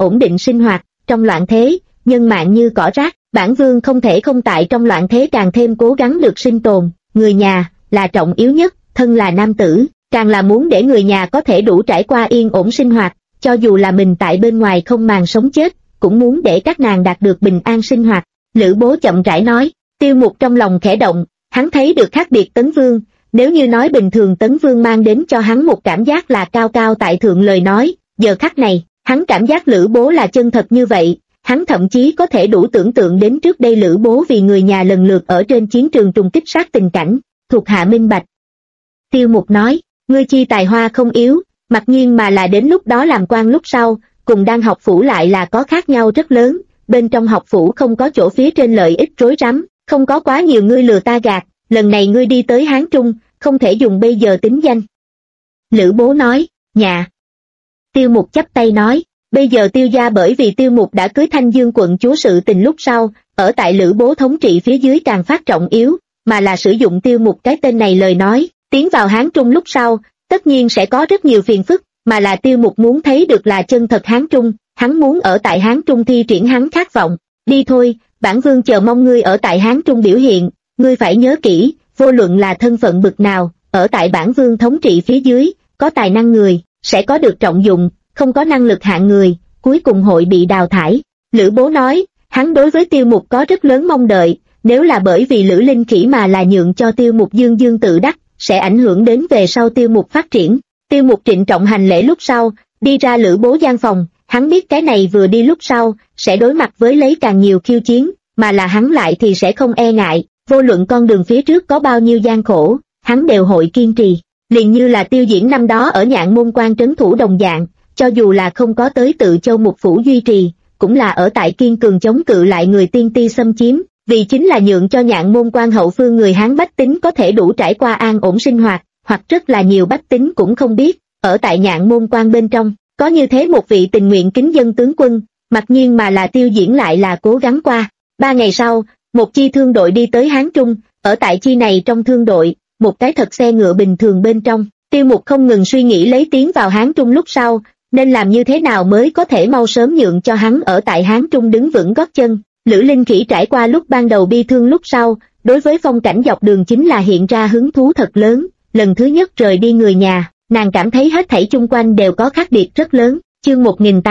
ổn định sinh hoạt, trong loạn thế, nhân mạng như cỏ rác, bản vương không thể không tại trong loạn thế càng thêm cố gắng được sinh tồn, người nhà là trọng yếu nhất, thân là nam tử, càng là muốn để người nhà có thể đủ trải qua yên ổn sinh hoạt, cho dù là mình tại bên ngoài không màng sống chết, cũng muốn để các nàng đạt được bình an sinh hoạt. Lữ Bố chậm rãi nói. Tiêu Mục trong lòng khẽ động, hắn thấy được khác biệt Tấn Vương, nếu như nói bình thường Tấn Vương mang đến cho hắn một cảm giác là cao cao tại thượng lời nói, giờ khắc này, hắn cảm giác Lữ Bố là chân thật như vậy, hắn thậm chí có thể đủ tưởng tượng đến trước đây Lữ Bố vì người nhà lần lượt ở trên chiến trường trùng kích sát tình cảnh, thuộc hạ minh bạch. Tiêu Mục nói, ngươi chi tài hoa không yếu, mặc nhiên mà là đến lúc đó làm quan lúc sau, cùng đang học phủ lại là có khác nhau rất lớn, bên trong học phủ không có chỗ phía trên lợi ích rối rắm, không có quá nhiều ngươi lừa ta gạt, lần này ngươi đi tới Hán Trung, không thể dùng bây giờ tính danh. Lữ Bố nói, dạ. Tiêu Mục chắp tay nói, bây giờ Tiêu gia bởi vì Tiêu Mục đã cưới Thanh Dương quận chúa sự tình lúc sau, ở tại Lữ Bố thống trị phía dưới càng phát trọng yếu, mà là sử dụng Tiêu Mục cái tên này lời nói, tiến vào Hán Trung lúc sau, tất nhiên sẽ có rất nhiều phiền phức, mà là Tiêu Mục muốn thấy được là chân thật Hán Trung, hắn muốn ở tại Hán Trung thi triển hắn khát vọng, đi thôi, bản vương chờ mong ngươi ở tại Hán Trung biểu hiện, ngươi phải nhớ kỹ, vô luận là thân phận bực nào, ở tại bản vương thống trị phía dưới, có tài năng người, sẽ có được trọng dụng, không có năng lực hạng người, cuối cùng hội bị đào thải. Lữ Bố nói, hắn đối với Tiêu Mục có rất lớn mong đợi, nếu là bởi vì Lữ Linh Khỉ mà là nhượng cho Tiêu Mục dương dương tự đắc, sẽ ảnh hưởng đến về sau Tiêu Mục phát triển. Tiêu Mục trịnh trọng hành lễ lúc sau, đi ra Lữ Bố gian phòng, hắn biết cái này vừa đi lúc sau, sẽ đối mặt với lấy càng nhiều khiêu chiến, mà là hắn lại thì sẽ không e ngại, vô luận con đường phía trước có bao nhiêu gian khổ, hắn đều hội kiên trì, liền như là Tiêu Diễn năm đó ở Nhạn Môn Quan trấn thủ đồng dạng, cho dù là không có tới Tự Châu Mục phủ duy trì, cũng là ở tại kiên cường chống cự lại người tiên ti xâm chiếm, vì chính là nhượng cho Nhạn Môn Quan hậu phương người Hán bách tính có thể đủ trải qua an ổn sinh hoạt, hoặc rất là nhiều bách tính cũng không biết, ở tại Nhạn Môn Quan bên trong, có như thế một vị tình nguyện kính dân tướng quân, mặc nhiên mà là Tiêu Diễn lại là cố gắng qua. 3 ngày sau, một chi thương đội đi tới Hán Trung, ở tại chi này trong thương đội, một cái thật xe ngựa bình thường bên trong, Tiêu Mục không ngừng suy nghĩ lấy tiến vào Hán Trung lúc sau, nên làm như thế nào mới có thể mau sớm nhượng cho hắn ở tại Hán Trung đứng vững gót chân. Lữ Linh Khỉ trải qua lúc ban đầu bi thương lúc sau, đối với phong cảnh dọc đường chính là hiện ra hứng thú thật lớn, lần thứ nhất rời đi người nhà, nàng cảm thấy hết thảy chung quanh đều có khác biệt rất lớn. Chương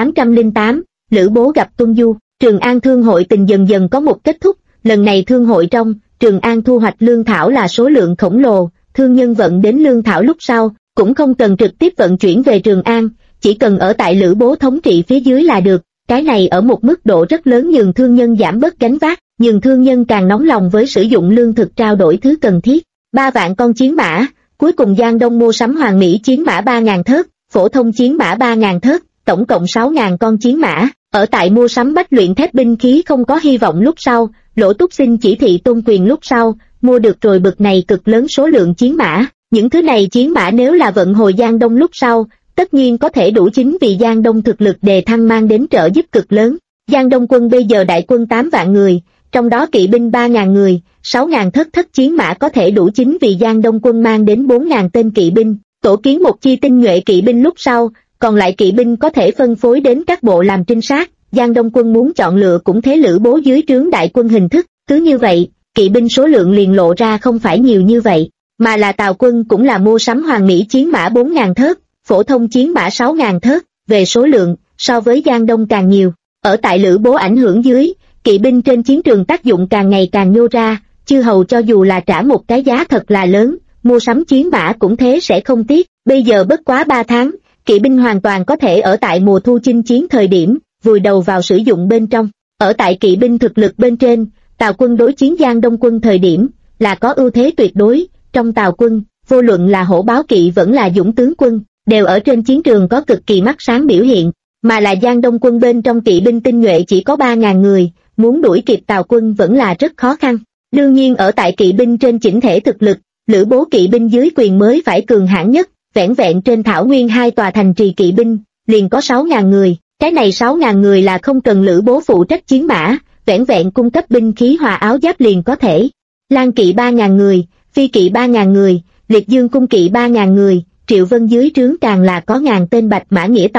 1808, Lữ Bố gặp Tuân Du. Trường An Thương hội tình dần dần có một kết thúc, lần này thương hội trong, Trường An thu hoạch lương thảo là số lượng khổng lồ, thương nhân vận đến lương thảo lúc sau, cũng không cần trực tiếp vận chuyển về Trường An, chỉ cần ở tại Lữ Bố thống trị phía dưới là được, cái này ở một mức độ rất lớn nhường thương nhân giảm bớt gánh vác, nhường thương nhân càng nóng lòng với sử dụng lương thực trao đổi thứ cần thiết. 3 vạn con chiến mã, cuối cùng Giang Đông mua sắm Hoàng Mỹ chiến mã 3.000 thớt, phổ thông chiến mã 3.000 thớt, tổng cộng 6.000 con chiến mã. Ở tại mua sắm bách luyện thép binh khí không có hy vọng lúc sau, Lỗ Túc xin chỉ thị tôn quyền lúc sau, mua được rồi bực này cực lớn số lượng chiến mã. Những thứ này chiến mã nếu là vận hồi Giang Đông lúc sau, tất nhiên có thể đủ chính vì Giang Đông thực lực đề thăng mang đến trợ giúp cực lớn. Giang Đông quân bây giờ đại quân 8 vạn người, trong đó kỵ binh 3.000 người, 6.000 thất chiến mã có thể đủ chính vì Giang Đông quân mang đến 4.000 tên kỵ binh, tổ kiến một chi tinh nhuệ kỵ binh lúc sau, còn lại kỵ binh có thể phân phối đến các bộ làm trinh sát. Giang Đông quân muốn chọn lựa cũng thế Lữ Bố dưới trướng đại quân hình thức, cứ như vậy, kỵ binh số lượng liền lộ ra không phải nhiều như vậy, mà là Tào quân cũng là mua sắm Hoàng Mỹ chiến mã 4.000 thớt, phổ thông chiến mã 6.000 thớt, về số lượng, so với Giang Đông càng nhiều. Ở tại Lữ Bố ảnh hưởng dưới, kỵ binh trên chiến trường tác dụng càng ngày càng nhô ra, chư hầu cho dù là trả một cái giá thật là lớn, mua sắm chiến mã cũng thế sẽ không tiếc. Bây giờ bất quá 3 tháng, kỵ binh hoàn toàn có thể ở tại mùa thu chinh chiến thời điểm, vùi đầu vào sử dụng bên trong. Ở tại kỵ binh thực lực bên trên, Tào quân đối chiến Giang Đông quân thời điểm, là có ưu thế tuyệt đối. Trong Tào quân, vô luận là hổ báo kỵ vẫn là dũng tướng quân, đều ở trên chiến trường có cực kỳ mắt sáng biểu hiện, mà là Giang Đông quân bên trong kỵ binh tinh nhuệ chỉ có 3.000 người, muốn đuổi kịp Tào quân vẫn là rất khó khăn. Đương nhiên ở tại kỵ binh trên chỉnh thể thực lực, Lữ Bố kỵ binh dưới quyền mới phải cường hãn nhất, vẻn vẹn trên thảo nguyên 2 tòa thành trì kỵ binh, liền có 6.000 người, cái này 6.000 người là không cần Lữ Bố phụ trách chiến mã, vẻn vẹn cung cấp binh khí hòa áo giáp liền có thể. Lan kỵ 3.000 người, phi kỵ 3.000 người, liệt dương cung kỵ 3.000 người, Triệu Vân dưới trướng càng là có ngàn tên bạch mã nghĩa tòng,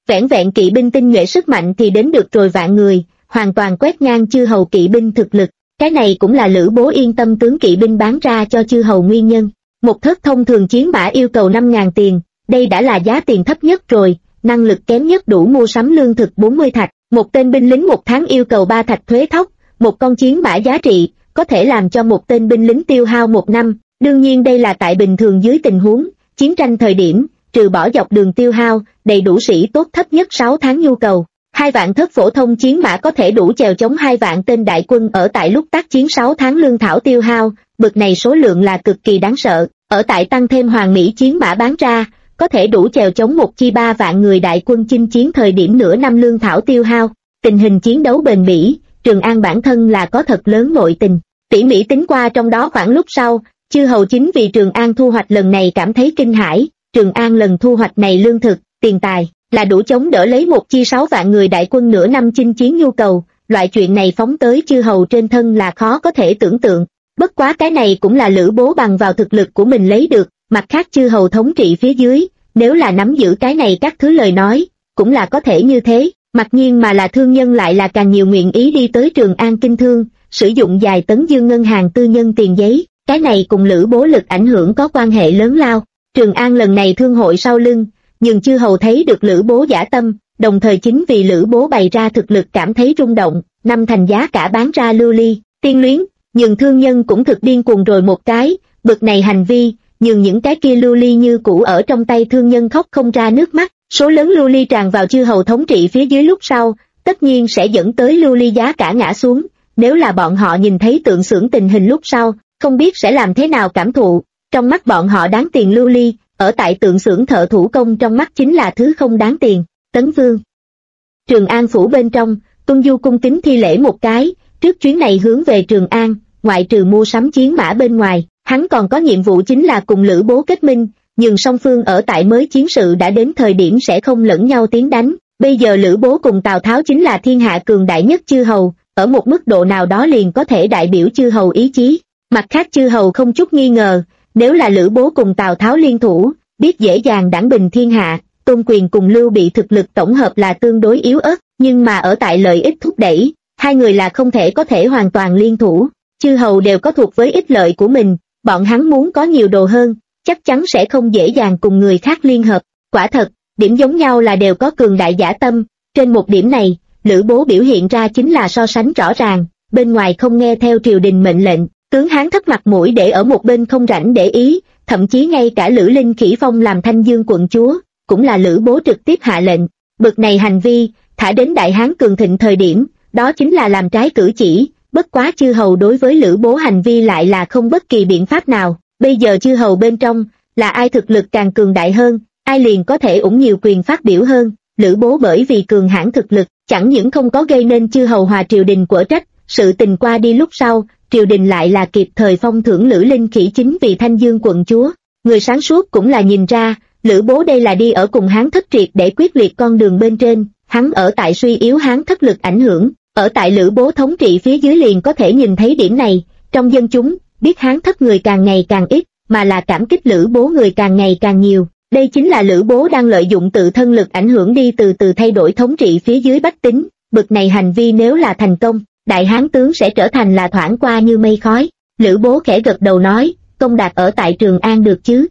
vẻn vẹn kỵ binh tinh nhuệ sức mạnh thì đến được rồi vạn người, hoàn toàn quét ngang chư hầu kỵ binh thực lực. Cái này cũng là Lữ Bố yên tâm tướng kỵ binh bán ra cho chư hầu nguyên nhân. Một thớt thông thường chiến mã yêu cầu 5.000 tiền, đây đã là giá tiền thấp nhất rồi, năng lực kém nhất đủ mua sắm lương thực 40 thạch. Một tên binh lính một tháng yêu cầu 3 thạch thuế thóc, một con chiến mã giá trị, có thể làm cho một tên binh lính tiêu hao một năm. Đương nhiên đây là tại bình thường dưới tình huống, chiến tranh thời điểm, trừ bỏ dọc đường tiêu hao, đầy đủ sĩ tốt thấp nhất 6 tháng nhu cầu. 2 vạn thớt phổ thông chiến mã có thể đủ chèo chống 2 vạn tên đại quân ở tại lúc tác chiến 6 tháng lương thảo tiêu hao, bực này số lượng là cực kỳ đáng sợ. Ở tại tăng thêm hoàng mỹ chiến mã bán ra, có thể đủ chèo chống 1-3 vạn người đại quân chinh chiến thời điểm nửa năm lương thảo tiêu hao. Tình hình chiến đấu bền bỉ, Trường An bản thân là có thật lớn nội tình. Tỉ mỉ tính qua trong đó khoảng lúc sau, chư hầu chính vì Trường An thu hoạch lần này cảm thấy kinh hãi. Trường An lần thu hoạch này lương thực, tiền tài, là đủ chống đỡ lấy 1-6 vạn người đại quân nửa năm chinh chiến nhu cầu. Loại chuyện này phóng tới chư hầu trên thân là khó có thể tưởng tượng. Bất quá cái này cũng là Lữ Bố bằng vào thực lực của mình lấy được, mặt khác chư hầu thống trị phía dưới, nếu là nắm giữ cái này các thứ lời nói, cũng là có thể như thế. Mặc nhiên mà là thương nhân lại là càng nhiều nguyện ý đi tới Trường An kinh thương, sử dụng vài tấn dương ngân hàng tư nhân tiền giấy, cái này cùng Lữ Bố lực ảnh hưởng có quan hệ lớn lao. Trường An lần này thương hội sau lưng, nhưng chư hầu thấy được Lữ Bố dã tâm, đồng thời chính vì Lữ Bố bày ra thực lực cảm thấy rung động, năm thành giá cả bán ra lưu ly, tiên luyến, nhưng thương nhân cũng thực điên cuồng rồi một cái, bực này hành vi, nhưng những cái kia lưu ly như cũ ở trong tay thương nhân khóc không ra nước mắt. Số lớn lưu ly tràn vào chư hầu thống trị phía dưới lúc sau, tất nhiên sẽ dẫn tới lưu ly giá cả ngã xuống. Nếu là bọn họ nhìn thấy tượng xưởng tình hình lúc sau, không biết sẽ làm thế nào cảm thụ. Trong mắt bọn họ đáng tiền lưu ly, ở tại tượng xưởng thợ thủ công trong mắt chính là thứ không đáng tiền. Tấn Vương. Trường An phủ bên trong, Tuân Du cung kính thi lễ một cái, trước chuyến này hướng về Trường An, ngoại trừ mua sắm chiến mã bên ngoài, hắn còn có nhiệm vụ chính là cùng Lữ Bố kết minh. Nhưng song phương ở tại mới chiến sự đã đến thời điểm sẽ không lẫn nhau tiến đánh. Bây giờ Lữ Bố cùng Tào Tháo chính là thiên hạ cường đại nhất chư hầu, ở một mức độ nào đó liền có thể đại biểu chư hầu ý chí. Mặt khác chư hầu không chút nghi ngờ, nếu là Lữ Bố cùng Tào Tháo liên thủ, biết dễ dàng đẳng bình thiên hạ. Tôn Quyền cùng Lưu Bị thực lực tổng hợp là tương đối yếu ớt, nhưng mà ở tại lợi ích thúc đẩy, hai người là không thể có thể hoàn toàn liên thủ. Chư hầu đều có thuộc với ích lợi của mình, bọn hắn muốn có nhiều đồ hơn, chắc chắn sẽ không dễ dàng cùng người khác liên hợp. Quả thật, điểm giống nhau là đều có cường đại dã tâm, trên một điểm này, Lữ Bố biểu hiện ra chính là so sánh rõ ràng, bên ngoài không nghe theo triều đình mệnh lệnh, tướng Hán thất mặt mũi để ở một bên không rảnh để ý, thậm chí ngay cả Lữ Linh Khỉ Phong làm Thanh Dương quận chúa, cũng là Lữ Bố trực tiếp hạ lệnh. Bực này hành vi, thả đến Đại Hán cường thịnh thời điểm, đó chính là làm trái cử chỉ, bất quá chư hầu đối với Lữ Bố hành vi lại là không bất kỳ biện pháp nào. Bây giờ chư hầu bên trong, là ai thực lực càng cường đại hơn, ai liền có thể ủng nhiều quyền phát biểu hơn. Lữ Bố bởi vì cường hãn thực lực, chẳng những không có gây nên chư hầu hòa triều đình quở trách, sự tình qua đi lúc sau, triều đình lại là kịp thời phong thưởng Lữ Linh Khỉ chính vì Thanh Dương quận chúa. Người sáng suốt cũng là nhìn ra, Lữ Bố đây là đi ở cùng Hán thất triệt để quyết liệt con đường bên trên, hắn ở tại suy yếu Hán thất lực ảnh hưởng, ở tại Lữ Bố thống trị phía dưới liền có thể nhìn thấy điểm này. Trong dân chúng, biết Hán thất người càng ngày càng ít, mà là cảm kích Lữ Bố người càng ngày càng nhiều. Đây chính là Lữ Bố đang lợi dụng tự thân lực ảnh hưởng đi từ từ thay đổi thống trị phía dưới bách tính. Bực này hành vi nếu là thành công, Đại Hán tướng sẽ trở thành là thoảng qua như mây khói. Lữ Bố khẽ gật đầu nói, Công Đạt ở tại Trường An được chứ?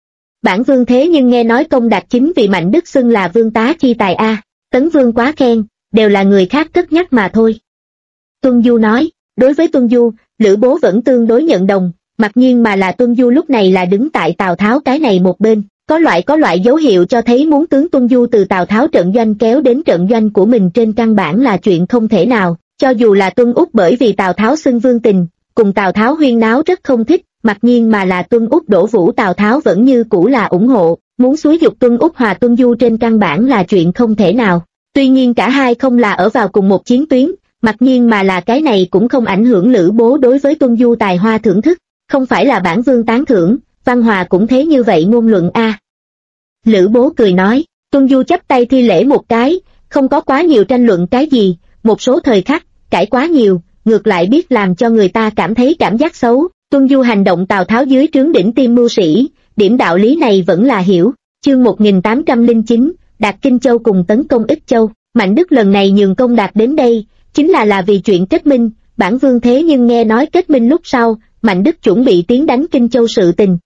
Bản vương thế nhưng nghe nói Công Đạt chính vì Mạnh Đức xưng là vương tá chi tài a. Tấn Vương quá khen, đều là người khác cất nhắc mà thôi. Tuân Du nói, đối với Tuân Du, Lữ Bố vẫn tương đối nhận đồng, mặc nhiên mà là Tuân Du lúc này là đứng tại Tào Tháo cái này một bên, có loại dấu hiệu cho thấy muốn tướng Tuân Du từ Tào Tháo trận doanh kéo đến trận doanh của mình trên căn bản là chuyện không thể nào. Cho dù là Tuân Úc bởi vì Tào Tháo xưng vương tình, cùng Tào Tháo huyên náo rất không thích, mặc nhiên mà là Tuân Úc đổ vũ Tào Tháo vẫn như cũ là ủng hộ, muốn xúi giục Tuân Úc hòa Tuân Du trên căn bản là chuyện không thể nào. Tuy nhiên cả hai không là ở vào cùng một chiến tuyến, mặc nhiên mà là cái này cũng không ảnh hưởng Lữ Bố đối với Tuân Du tài hoa thưởng thức, không phải là bản vương tán thưởng, Văn Hòa cũng thế như vậy ngôn luận a. Lữ Bố cười nói, Tuân Du chắp tay thi lễ một cái, không có quá nhiều tranh luận cái gì, một số thời khắc, cãi quá nhiều, ngược lại biết làm cho người ta cảm thấy cảm giác xấu. Tuân Du hành động Tào Tháo dưới trướng đỉnh tiêm mưu sĩ, điểm đạo lý này vẫn là hiểu. Chương 1809, Đạt Kinh Châu cùng tấn công Ích Châu. Mạnh Đức lần này nhường công Đạt đến đây, chính là vì chuyện kết minh. Bản vương thế nhưng nghe nói kết minh lúc sau, Mạnh Đức chuẩn bị tiến đánh Kinh Châu sự tình.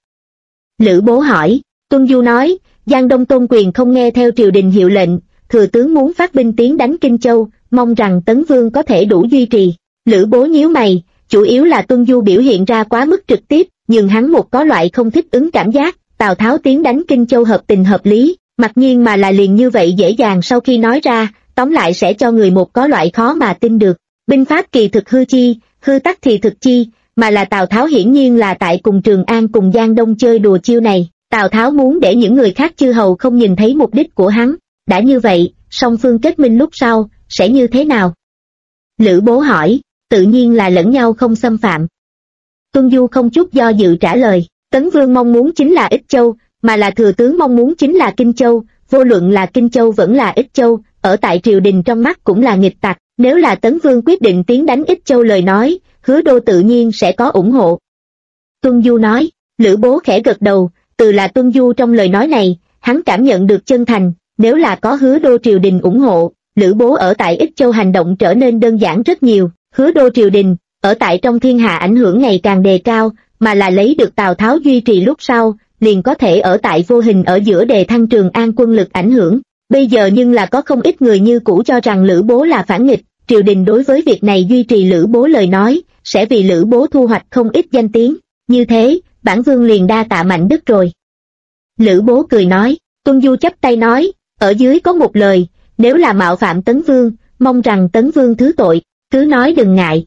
Lữ Bố hỏi. Tuân Du nói, Giang Đông Tôn Quyền không nghe theo triều đình hiệu lệnh, thừa tướng muốn phát binh tiến đánh Kinh Châu, mong rằng Tấn Vương có thể đủ duy trì. Lữ Bố nhíu mày, chủ yếu là Tuân Du biểu hiện ra quá mức trực tiếp, nhưng hắn một có loại không thích ứng cảm giác, Tào Tháo tiến đánh Kinh Châu hợp tình hợp lý, mặc nhiên mà là liền như vậy dễ dàng sau khi nói ra, tóm lại sẽ cho người một có loại khó mà tin được. Binh pháp kỳ thực hư chi, hư tắc thì thực chi, mà là Tào Tháo hiển nhiên là tại cùng Trường An cùng Giang Đông chơi đùa chiêu này. Tào Tháo muốn để những người khác chư hầu không nhìn thấy mục đích của hắn. Đã như vậy, song phương kết minh lúc sau, sẽ như thế nào? Lữ Bố hỏi. Tự nhiên là lẫn nhau không xâm phạm. Tuân Du không chút do dự trả lời. Tấn Vương mong muốn chính là Ích Châu, mà là thừa tướng mong muốn chính là Kinh Châu. Vô luận là Kinh Châu vẫn là Ích Châu, ở tại triều đình trong mắt cũng là nghịch tặc. Nếu là Tấn Vương quyết định tiến đánh Ích Châu lời nói, Hứa Đô tự nhiên sẽ có ủng hộ. Tuân Du nói. Lữ Bố khẽ gật đầu. Từ là Tuân Du trong lời nói này, hắn cảm nhận được chân thành. Nếu là có Hứa Đô triều đình ủng hộ, Lữ Bố ở tại Ích Châu hành động trở nên đơn giản rất nhiều. Hứa Đô triều đình, ở tại trong thiên hạ ảnh hưởng ngày càng đề cao, mà là lấy được Tào Tháo duy trì lúc sau, liền có thể ở tại vô hình ở giữa đề thăng Trường An quân lực ảnh hưởng. Bây giờ nhưng là có không ít người như cũ cho rằng Lữ Bố là phản nghịch, triều đình đối với việc này duy trì Lữ Bố lời nói, sẽ vì Lữ Bố thu hoạch không ít danh tiếng. Như thế, bản vương liền đa tạ Mạnh Đức rồi. Lữ Bố cười nói. Tuân Du chắp tay nói, ở dưới có một lời, nếu là mạo phạm Tấn Vương, mong rằng Tấn Vương thứ tội, cứ nói đừng ngại.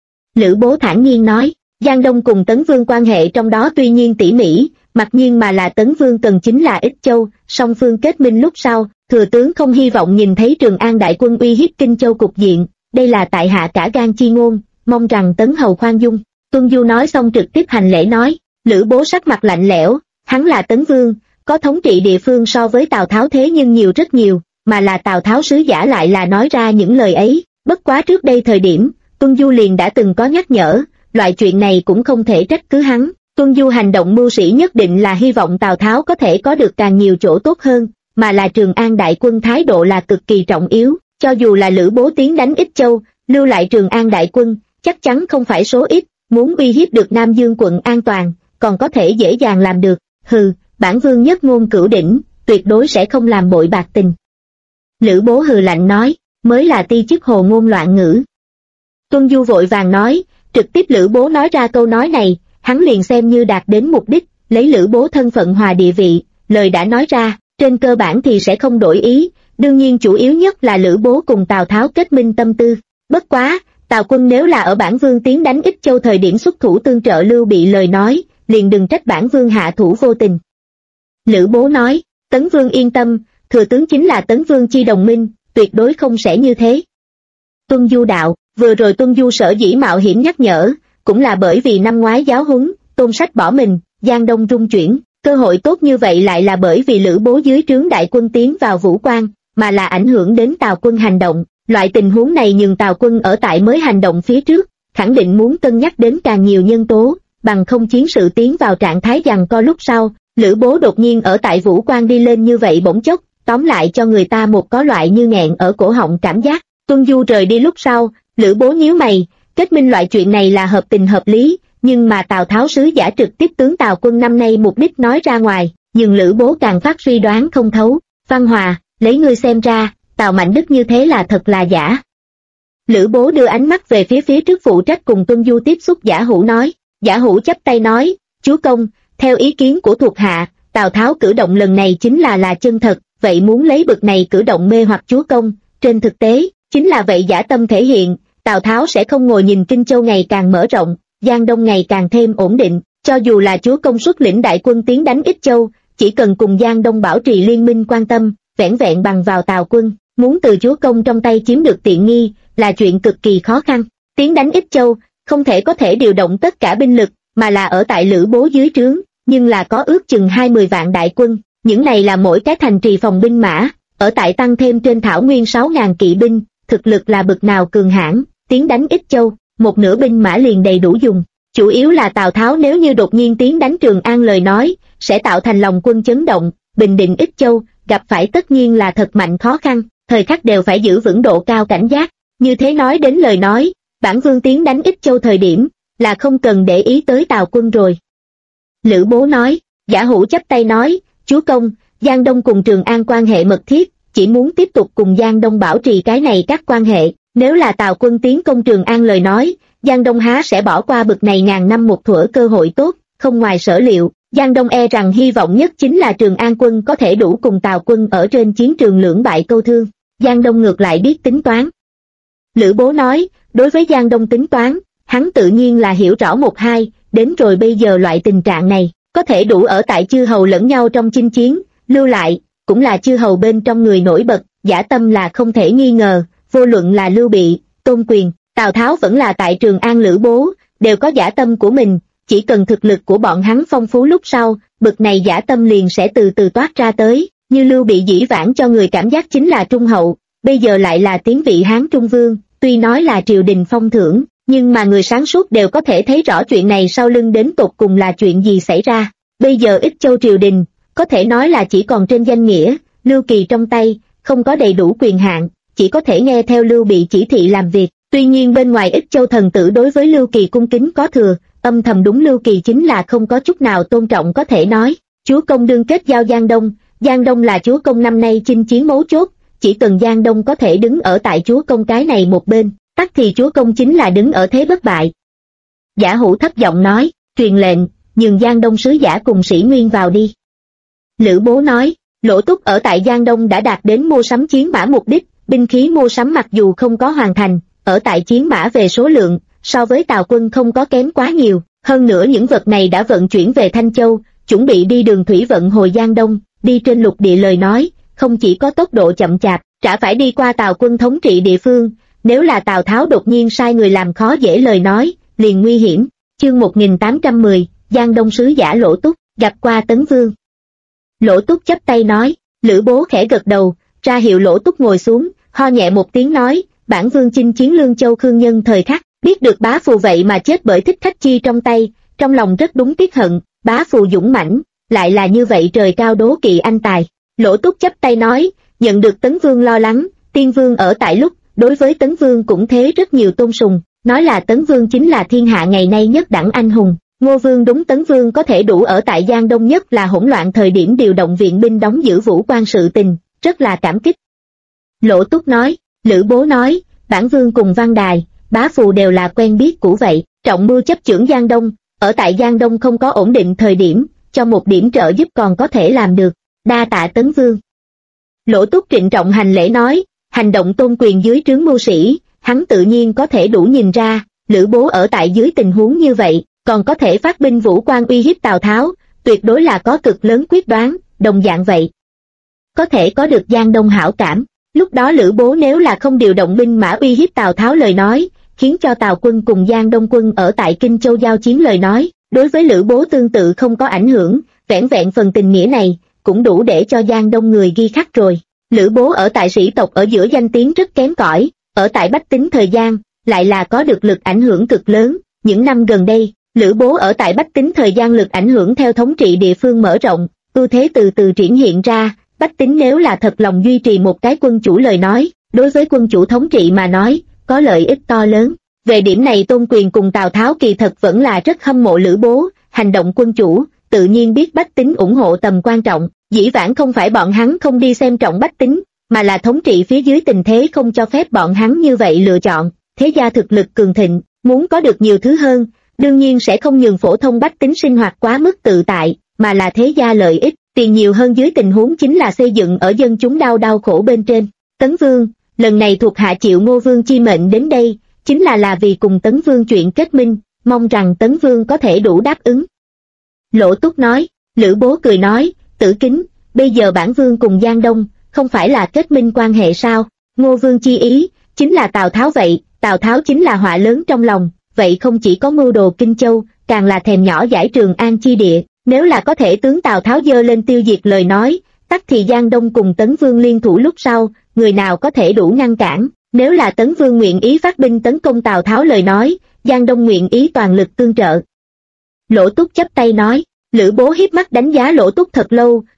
Lữ Bố thản nhiên nói, Giang Đông cùng Tấn Vương quan hệ trong đó tuy nhiên tỉ mỉ, mặc nhiên mà là Tấn Vương cần chính là Ích Châu, song phương kết minh lúc sau, thừa tướng không hy vọng nhìn thấy Trường An đại quân uy hiếp Kinh Châu cục diện, đây là tại hạ cả gan chi ngôn, mong rằng Tấn Hầu khoan dung. Tuân Du nói xong trực tiếp hành lễ nói. Lữ Bố sắc mặt lạnh lẽo, hắn là Tấn Vương, có thống trị địa phương so với Tào Tháo thế nhưng nhiều rất nhiều, mà là Tào Tháo sứ giả lại là nói ra những lời ấy. Bất quá trước đây thời điểm, Tuân Du liền đã từng có nhắc nhở, loại chuyện này cũng không thể trách cứ hắn. Tuân Du hành động mưu sĩ nhất định là hy vọng Tào Tháo có thể có được càng nhiều chỗ tốt hơn, mà là Trường An đại quân thái độ là cực kỳ trọng yếu, cho dù là Lữ Bố tiến đánh Ích Châu, lưu lại Trường An đại quân, chắc chắn không phải số ít, muốn uy hiếp được Nam Dương quận an toàn, còn có thể dễ dàng làm được. Hừ, bản vương nhất ngôn cửu đỉnh, tuyệt đối sẽ không làm bội bạc tình. Lữ Bố hừ lạnh nói, mới là ti chức hồ ngôn loạn ngữ. Tuân Du vội vàng nói, trực tiếp Lữ Bố nói ra câu nói này, hắn liền xem như đạt đến mục đích, lấy Lữ Bố thân phận hòa địa vị, lời đã nói ra, trên cơ bản thì sẽ không đổi ý, đương nhiên chủ yếu nhất là Lữ Bố cùng Tào Tháo kết minh tâm tư. Bất quá, Tào quân nếu là ở bản vương tiến đánh Ích Châu thời điểm xuất thủ tương trợ Lưu Bị lời nói, liền đừng trách bản vương hạ thủ vô tình. Lữ Bố nói, Tấn Vương yên tâm, thừa tướng chính là Tấn Vương chi đồng minh, tuyệt đối không sẽ như thế. Tuân Du đạo, vừa rồi Tuân Du sở dĩ mạo hiểm nhắc nhở, cũng là bởi vì năm ngoái giáo huấn, Tôn Sách bỏ mình, Giang Đông rung chuyển, cơ hội tốt như vậy lại là bởi vì Lữ Bố dưới trướng đại quân tiến vào Vũ Quan, mà là ảnh hưởng đến Tào quân hành động, loại tình huống này nhường Tào quân ở tại mới hành động phía trước, khẳng định muốn cân nhắc đến càng nhiều nhân tố, bằng không chiến sự tiến vào trạng thái giằng co lúc sau, Lữ Bố đột nhiên ở tại Vũ Quan đi lên như vậy bỗng chốc, tóm lại cho người ta một có loại như nghẹn ở cổ họng cảm giác. Tuân Du rời đi lúc sau, Lữ Bố nhíu mày, kết minh loại chuyện này là hợp tình hợp lý, nhưng mà Tào Tháo sứ giả trực tiếp tướng Tào quân năm nay mục đích nói ra ngoài, nhưng Lữ Bố càng phát suy đoán không thấu. Văn Hòa, lấy ngươi xem ra, Tào Mạnh Đức như thế là thật là giả. Lữ Bố đưa ánh mắt về phía trước phụ trách cùng Tuân Du tiếp xúc Giả Hữu nói. Giả Hữu chắp tay nói, chúa công, theo ý kiến của thuộc hạ, Tào Tháo cử động lần này chính là chân thật, vậy muốn lấy bực này cử động mê hoặc chúa công, trên thực tế, chính là vậy giả tâm thể hiện, Tào Tháo sẽ không ngồi nhìn Kinh Châu ngày càng mở rộng, Giang Đông ngày càng thêm ổn định, cho dù là chúa công xuất lĩnh đại quân tiến đánh Ích Châu, chỉ cần cùng Giang Đông bảo trì liên minh quan tâm, vẻn vẹn bằng vào Tào quân, muốn từ chúa công trong tay chiếm được tiện nghi, là chuyện cực kỳ khó khăn. Tiến đánh Ích Châu, không thể điều động tất cả binh lực, mà là ở tại Lữ Bố dưới trướng, nhưng là có ước chừng 20 vạn đại quân, những này là mỗi cái thành trì phòng binh mã, ở tại tăng thêm trên thảo nguyên 6.000 kỵ binh, thực lực là bực nào cường hãn, tiến đánh Ích Châu, một nửa binh mã liền đầy đủ dùng. Chủ yếu là Tào Tháo nếu như đột nhiên tiến đánh Trường An lời nói, sẽ tạo thành lòng quân chấn động, bình định Ích Châu, gặp phải tất nhiên là thật mạnh khó khăn, thời khắc đều phải giữ vững độ cao cảnh giác. Như thế nói đến lời nói, bản vương tiến đánh Ích Châu thời điểm, là không cần để ý tới Tào quân rồi. Lữ Bố nói. Giả Hữu chắp tay nói, chúa công, Giang Đông cùng Trường An quan hệ mật thiết, chỉ muốn tiếp tục cùng Giang Đông bảo trì cái này các quan hệ, nếu là Tào quân tiến công Trường An lời nói, Giang Đông há sẽ bỏ qua bực này ngàn năm một thuở cơ hội tốt, không ngoài sở liệu, Giang Đông e rằng hy vọng nhất chính là Trường An quân có thể đủ cùng Tào quân ở trên chiến trường lưỡng bại câu thương. Giang Đông ngược lại biết tính toán. Lữ Bố nói, đối với Giang Đông tính toán, hắn tự nhiên là hiểu rõ một hai, đến rồi bây giờ loại tình trạng này, có thể đủ ở tại chư hầu lẫn nhau trong chinh chiến, lưu lại, cũng là chư hầu bên trong người nổi bật, dã tâm là không thể nghi ngờ, vô luận là Lưu Bị, Tôn Quyền, Tào Tháo vẫn là tại Trường An Lữ Bố, đều có dã tâm của mình, chỉ cần thực lực của bọn hắn phong phú lúc sau, bực này dã tâm liền sẽ từ từ toát ra tới, như Lưu Bị dĩ vãng cho người cảm giác chính là trung hậu, bây giờ lại là tiến vị Hán Trung Vương, tuy nói là triều đình phong thưởng, nhưng mà người sáng suốt đều có thể thấy rõ chuyện này sau lưng đến tột cùng là chuyện gì xảy ra. Bây giờ Ích Châu triều đình, có thể nói là chỉ còn trên danh nghĩa, Lưu Kỳ trong tay, không có đầy đủ quyền hạn, chỉ có thể nghe theo Lưu Bị chỉ thị làm việc. Tuy nhiên bên ngoài Ích Châu thần tử đối với Lưu Kỳ cung kính có thừa, âm thầm đúng Lưu Kỳ chính là không có chút nào tôn trọng có thể nói. Chúa công đương kết giao Giang Đông là chúa công năm nay chinh chiến mấu chốt, chỉ cần Giang Đông có thể đứng ở tại chúa công cái này một bên, tắc thì chúa công chính là đứng ở thế bất bại. Giả Hữu thấp giọng nói, truyền lệnh, nhường Giang Đông sứ giả cùng sĩ nguyên vào đi. Lữ Bố nói, Lỗ Túc ở tại Giang Đông đã đạt đến mua sắm chiến mã mục đích, binh khí mua sắm mặc dù không có hoàn thành, ở tại chiến mã về số lượng, so với Tào quân không có kém quá nhiều, hơn nữa những vật này đã vận chuyển về Thanh Châu, chuẩn bị đi đường thủy vận hồi Giang Đông, đi trên lục địa lời nói, không chỉ có tốc độ chậm chạp, chả phải đi qua Tào quân thống trị địa phương, nếu là Tào Tháo đột nhiên sai người làm khó dễ lời nói, liền nguy hiểm. Chương 1810, Giang Đông sứ giả Lỗ Túc, gặp qua Tấn Vương. Lỗ Túc chắp tay nói, Lữ Bố khẽ gật đầu, ra hiệu Lỗ Túc ngồi xuống, ho nhẹ một tiếng nói, bản vương chinh chiến Lương Châu Khương Nhân thời khắc, biết được bá phù vậy mà chết bởi Thích Khách Chi trong tay, trong lòng rất đúng tiếc hận, bá phù dũng mãnh, lại là như vậy trời cao đố kỵ anh tài. Lỗ Túc chắp tay nói, nhận được Tấn Vương lo lắng, Tiên Vương ở tại lúc, đối với Tấn Vương cũng thế rất nhiều tôn sùng, nói là Tấn Vương chính là thiên hạ ngày nay nhất đẳng anh hùng. Ngô Vương đúng Tấn Vương có thể đủ ở tại Giang Đông nhất là hỗn loạn thời điểm điều động viện binh đóng giữ vũ quan sự tình, rất là cảm kích. Lỗ Túc nói, Lữ Bố nói, bản vương cùng Văn Đài, bá phù đều là quen biết cũ vậy, trọng mưu chấp chưởng Giang Đông, ở tại Giang Đông không có ổn định thời điểm, cho một điểm trợ giúp còn có thể làm được, đa tạ Tấn Vương. Lỗ Túc trịnh trọng hành lễ nói, hành động Tôn Quyền dưới trướng mưu sĩ, hắn tự nhiên có thể đủ nhìn ra, Lữ Bố ở tại dưới tình huống như vậy, còn có thể phát binh vũ quan uy hiếp Tào Tháo, tuyệt đối là có cực lớn quyết đoán, đồng dạng vậy. Có thể có được Giang Đông hảo cảm, lúc đó Lữ Bố nếu là không điều động binh mã uy hiếp Tào Tháo lời nói, khiến cho Tào quân cùng Giang Đông quân ở tại Kinh Châu giao chiến lời nói, đối với Lữ Bố tương tự không có ảnh hưởng, vẻn vẹn phần tình nghĩa này, cũng đủ để cho Giang Đông người ghi khắc rồi. Lữ Bố ở tại sĩ tộc ở giữa danh tiếng rất kém cỏi, ở tại bách tính thời gian, lại là có được lực ảnh hưởng cực lớn, những năm gần đây, Lữ Bố ở tại bách tính thời gian lực ảnh hưởng theo thống trị địa phương mở rộng, ưu thế từ từ triển hiện ra, bách tính nếu là thật lòng duy trì một cái quân chủ lời nói, đối với quân chủ thống trị mà nói, có lợi ích to lớn. Về điểm này Tôn Quyền cùng Tào Tháo kỳ thật vẫn là rất hâm mộ Lữ Bố, hành động quân chủ, tự nhiên biết bách tính ủng hộ tầm quan trọng, dĩ vãng không phải bọn hắn không đi xem trọng bách tính, mà là thống trị phía dưới tình thế không cho phép bọn hắn như vậy lựa chọn, thế gia thực lực cường thịnh, muốn có được nhiều thứ hơn, đương nhiên sẽ không nhường phổ thông bách tính sinh hoạt quá mức tự tại, mà là thế gia lợi ích, tiền nhiều hơn dưới tình huống chính là xây dựng ở dân chúng đau khổ bên trên. Tấn Vương, lần này thuộc hạ chịu Ngô Vương chi mệnh đến đây, chính là vì cùng Tấn Vương chuyện kết minh, mong rằng Tấn Vương có thể đủ đáp ứng. Lỗ Túc nói, Lữ Bố cười nói, Tử Kính, bây giờ bản vương cùng Giang Đông, không phải là kết minh quan hệ sao? Ngô Vương chi ý, chính là Tào Tháo vậy, Tào Tháo chính là họa lớn trong lòng, vậy không chỉ có mưu đồ Kinh Châu, càng là thèm nhỏ giải Trường An chi địa, nếu là có thể tướng Tào Tháo dơ lên tiêu diệt lời nói, tắc thì Giang Đông cùng Tấn Vương liên thủ lúc sau, người nào có thể đủ ngăn cản, nếu là Tấn Vương nguyện ý phát binh tấn công Tào Tháo lời nói, Giang Đông nguyện ý toàn lực tương trợ. Lỗ Túc chắp tay nói, Lữ Bố hiếp mắt đánh giá Lỗ Túc thật lâu,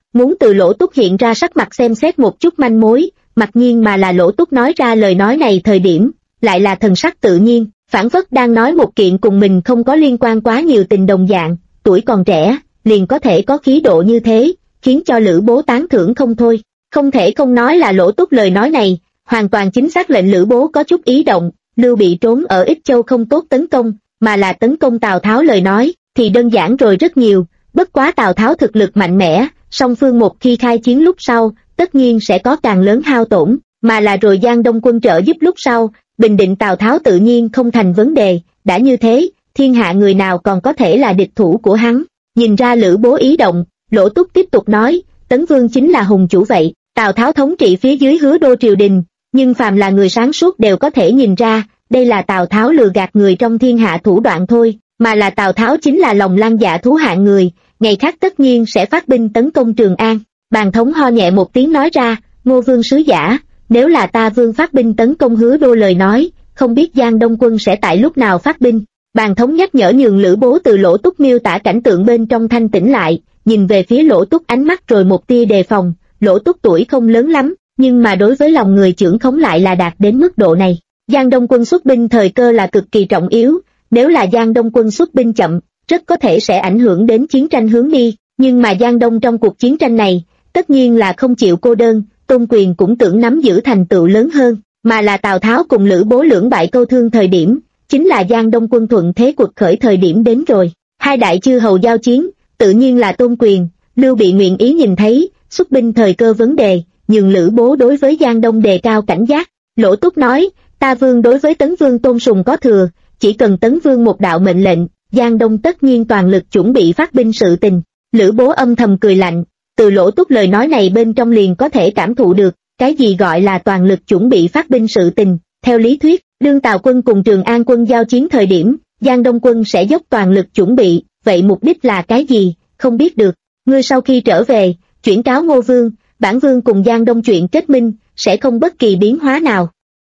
muốn từ Lỗ Túc hiện ra sắc mặt xem xét một chút manh mối, mặc nhiên mà là Lỗ Túc nói ra lời nói này thời điểm, lại là thần sắc tự nhiên, phảng phất đang nói một kiện cùng mình không có liên quan quá nhiều tình đồng dạng, tuổi còn trẻ, liền có thể có khí độ như thế, khiến cho Lữ Bố tán thưởng không thôi. Không thể không nói là Lỗ Túc lời nói này, hoàn toàn chính xác lệnh Lữ Bố có chút ý động. Lưu Bị trốn ở Ích Châu không tốt tấn công, mà là tấn công Tào Tháo lời nói, thì đơn giản rồi rất nhiều, bất quá Tào Tháo thực lực mạnh mẽ, song phương một khi khai chiến lúc sau, tất nhiên sẽ có càng lớn hao tổn, mà là rồi Giang Đông quân trợ giúp lúc sau, bình định Tào Tháo tự nhiên không thành vấn đề, đã như thế, thiên hạ người nào còn có thể là địch thủ của hắn. Nhìn ra Lữ Bố ý động, Lỗ Túc tiếp tục nói, Tấn Vương chính là hùng chủ vậy, Tào Tháo thống trị phía dưới Hứa Đô triều đình, nhưng phàm là người sáng suốt đều có thể nhìn ra, đây là Tào Tháo lừa gạt người trong thiên hạ thủ đoạn thôi, mà là Tào Tháo chính là lòng lang dạ thú hạng người, ngày khác tất nhiên sẽ phát binh tấn công Trường An. Bàn thống ho nhẹ một tiếng nói ra, Ngô Vương sứ giả, nếu là ta Vương phát binh tấn công Hứa Đô lời nói, không biết Giang Đông quân sẽ tại lúc nào phát binh. Bàn thống nhắc nhở nhường Lữ Bố từ Lỗ Túc miêu tả cảnh tượng bên trong thanh tĩnh lại, nhìn về phía Lỗ Túc ánh mắt rồi một tia đề phòng. Lỗ Túc tuổi không lớn lắm, nhưng mà đối với lòng người trưởng khống lại là đạt đến mức độ này. Giang Đông quân xuất binh thời cơ là cực kỳ trọng yếu, nếu là Giang Đông quân xuất binh chậm, rất có thể sẽ ảnh hưởng đến chiến tranh hướng đi, nhưng mà Giang Đông trong cuộc chiến tranh này, tất nhiên là không chịu cô đơn, Tôn Quyền cũng tưởng nắm giữ thành tựu lớn hơn, mà là Tào Tháo cùng Lữ Bố lưỡng bại câu thương thời điểm, chính là Giang Đông quân thuận thế quật khởi thời điểm đến rồi. Hai đại chư hầu giao chiến, tự nhiên là Tôn Quyền, Lưu Bị nguyện ý nhìn thấy, xuất binh thời cơ vấn đề, nhưng Lữ Bố đối với Giang Đông đề cao cảnh giác. Lỗ Túc nói, ta Vương đối với Tấn Vương tôn sùng có thừa, chỉ cần Tấn Vương một đạo mệnh lệnh, Giang Đông tất nhiên toàn lực chuẩn bị phát binh sự tình. Lữ Bố âm thầm cười lạnh, từ Lỗ Túc lời nói này bên trong liền có thể cảm thụ được, cái gì gọi là toàn lực chuẩn bị phát binh sự tình. Theo lý thuyết, đương Tào quân cùng Trường An quân giao chiến thời điểm, Giang Đông quân sẽ dốc toàn lực chuẩn bị, vậy mục đích là cái gì, không biết được. Ngươi sau khi trở về, chuyển cáo Ngô Vương, bản Vương cùng Giang Đông chuyện kết minh, sẽ không bất kỳ biến hóa nào.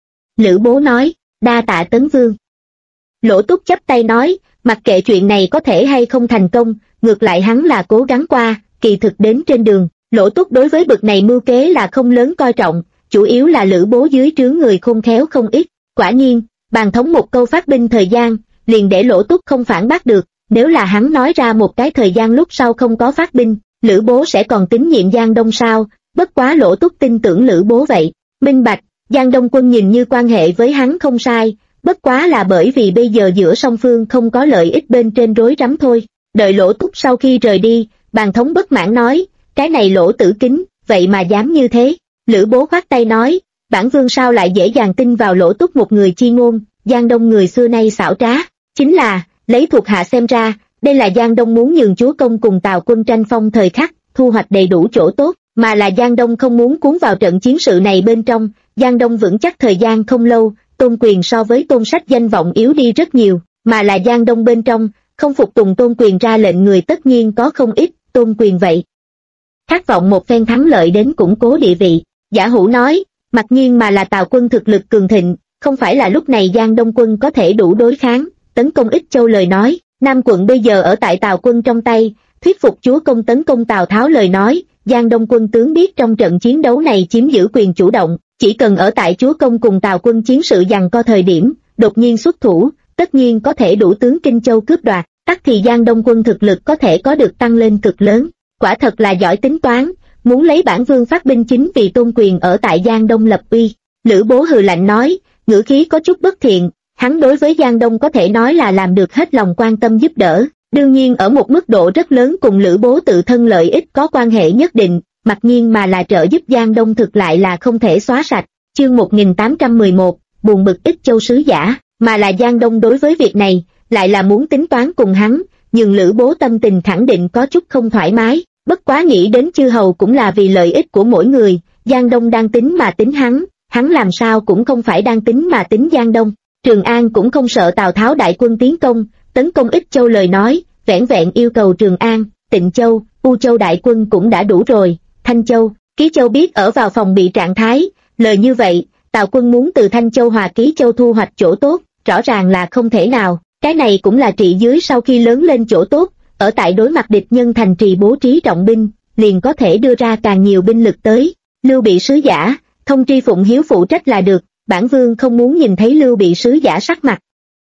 Lữ Bố nói, đa tạ Tấn Vương. Lỗ Túc chắp tay nói, mặc kệ chuyện này có thể hay không thành công, ngược lại hắn là cố gắng qua, kỳ thực đến trên đường, Lỗ Túc đối với bực này mưu kế là không lớn coi trọng, chủ yếu là Lữ Bố dưới trướng người khôn khéo không ít. Quả nhiên, bàn thống một câu phát binh thời gian, liền để Lỗ Túc không phản bác được, nếu là hắn nói ra một cái thời gian lúc sau không có phát binh, Lữ Bố sẽ còn tín nhiệm Giang Đông sao, bất quá Lỗ Túc tin tưởng Lữ Bố vậy, minh bạch, Giang Đông quân nhìn như quan hệ với hắn không sai, bất quá là bởi vì bây giờ giữa song phương không có lợi ích bên trên rối rắm thôi. Đợi Lỗ Túc sau khi rời đi, bàn thống bất mãn nói, cái này Lỗ Tử Kính, vậy mà dám như thế. Lữ Bố khoát tay nói, bản Vương sao lại dễ dàng tin vào Lỗ Túc một người chi ngôn, Giang Đông người xưa nay xảo trá, chính là, lấy thuộc hạ xem ra, đây là Giang Đông muốn nhường chúa công cùng Tào quân tranh phong thời khắc, thu hoạch đầy đủ chỗ tốt, mà là Giang Đông không muốn cuốn vào trận chiến sự này bên trong. Giang Đông vững chắc thời gian không lâu, Tôn Quyền so với Tôn Sách danh vọng yếu đi rất nhiều, mà là Giang Đông bên trong, không phục tùng Tôn Quyền ra lệnh người tất nhiên có không ít. Tôn Quyền vậy khát vọng một phen thắng lợi đến củng cố địa vị. Giả Hữu nói, mặc nhiên mà là Tào quân thực lực cường thịnh, không phải là lúc này Giang Đông quân có thể đủ đối kháng, tấn công Ích Châu lời nói, Nam quận bây giờ ở tại Tào quân trong tay, thuyết phục chúa công tấn công Tào Tháo lời nói, Giang Đông quân tướng biết trong trận chiến đấu này chiếm giữ quyền chủ động, chỉ cần ở tại chúa công cùng Tào quân chiến sự giằng co thời điểm, đột nhiên xuất thủ, tất nhiên có thể đủ tướng Kinh Châu cướp đoạt, tắc thì Giang Đông quân thực lực có thể có được tăng lên cực lớn, quả thật là giỏi tính toán, muốn lấy bản Vương phát binh chính vì Tôn Quyền ở tại Giang Đông lập uy. Lữ Bố hừ lạnh nói, ngữ khí có chút bất thiện, hắn đối với Giang Đông có thể nói là làm được hết lòng quan tâm giúp đỡ, đương nhiên ở một mức độ rất lớn cùng Lữ Bố tự thân lợi ích có quan hệ nhất định, mặc nhiên mà là trợ giúp Giang Đông thực lại là không thể xóa sạch. Chương 1811, buồn bực Ích Châu sứ giả, mà là Giang Đông đối với việc này, lại là muốn tính toán cùng hắn, nhưng Lữ Bố tâm tình khẳng định có chút không thoải mái, bất quá nghĩ đến chư hầu cũng là vì lợi ích của mỗi người, Giang Đông đang tính mà tính hắn làm sao cũng không phải đang tính mà tính Giang Đông. Trường An cũng không sợ Tào Tháo đại quân tiến công, tấn công Ích Châu lời nói, vẻn vẹn yêu cầu Trường An, Tịnh Châu, U Châu đại quân cũng đã đủ rồi, Thanh Châu, Ký Châu biết ở vào phòng bị trạng thái, lời như vậy, Tào quân muốn từ Thanh Châu hòa Ký Châu thu hoạch chỗ tốt, rõ ràng là không thể nào, cái này cũng là trị dưới sau khi lớn lên chỗ tốt, ở tại đối mặt địch nhân thành trì bố trí trọng binh, liền có thể đưa ra càng nhiều binh lực tới. Lưu Bị sứ giả, thông tri Phụng Hiếu phụ trách là được, bản vương không muốn nhìn thấy Lưu Bị sứ giả sắc mặt.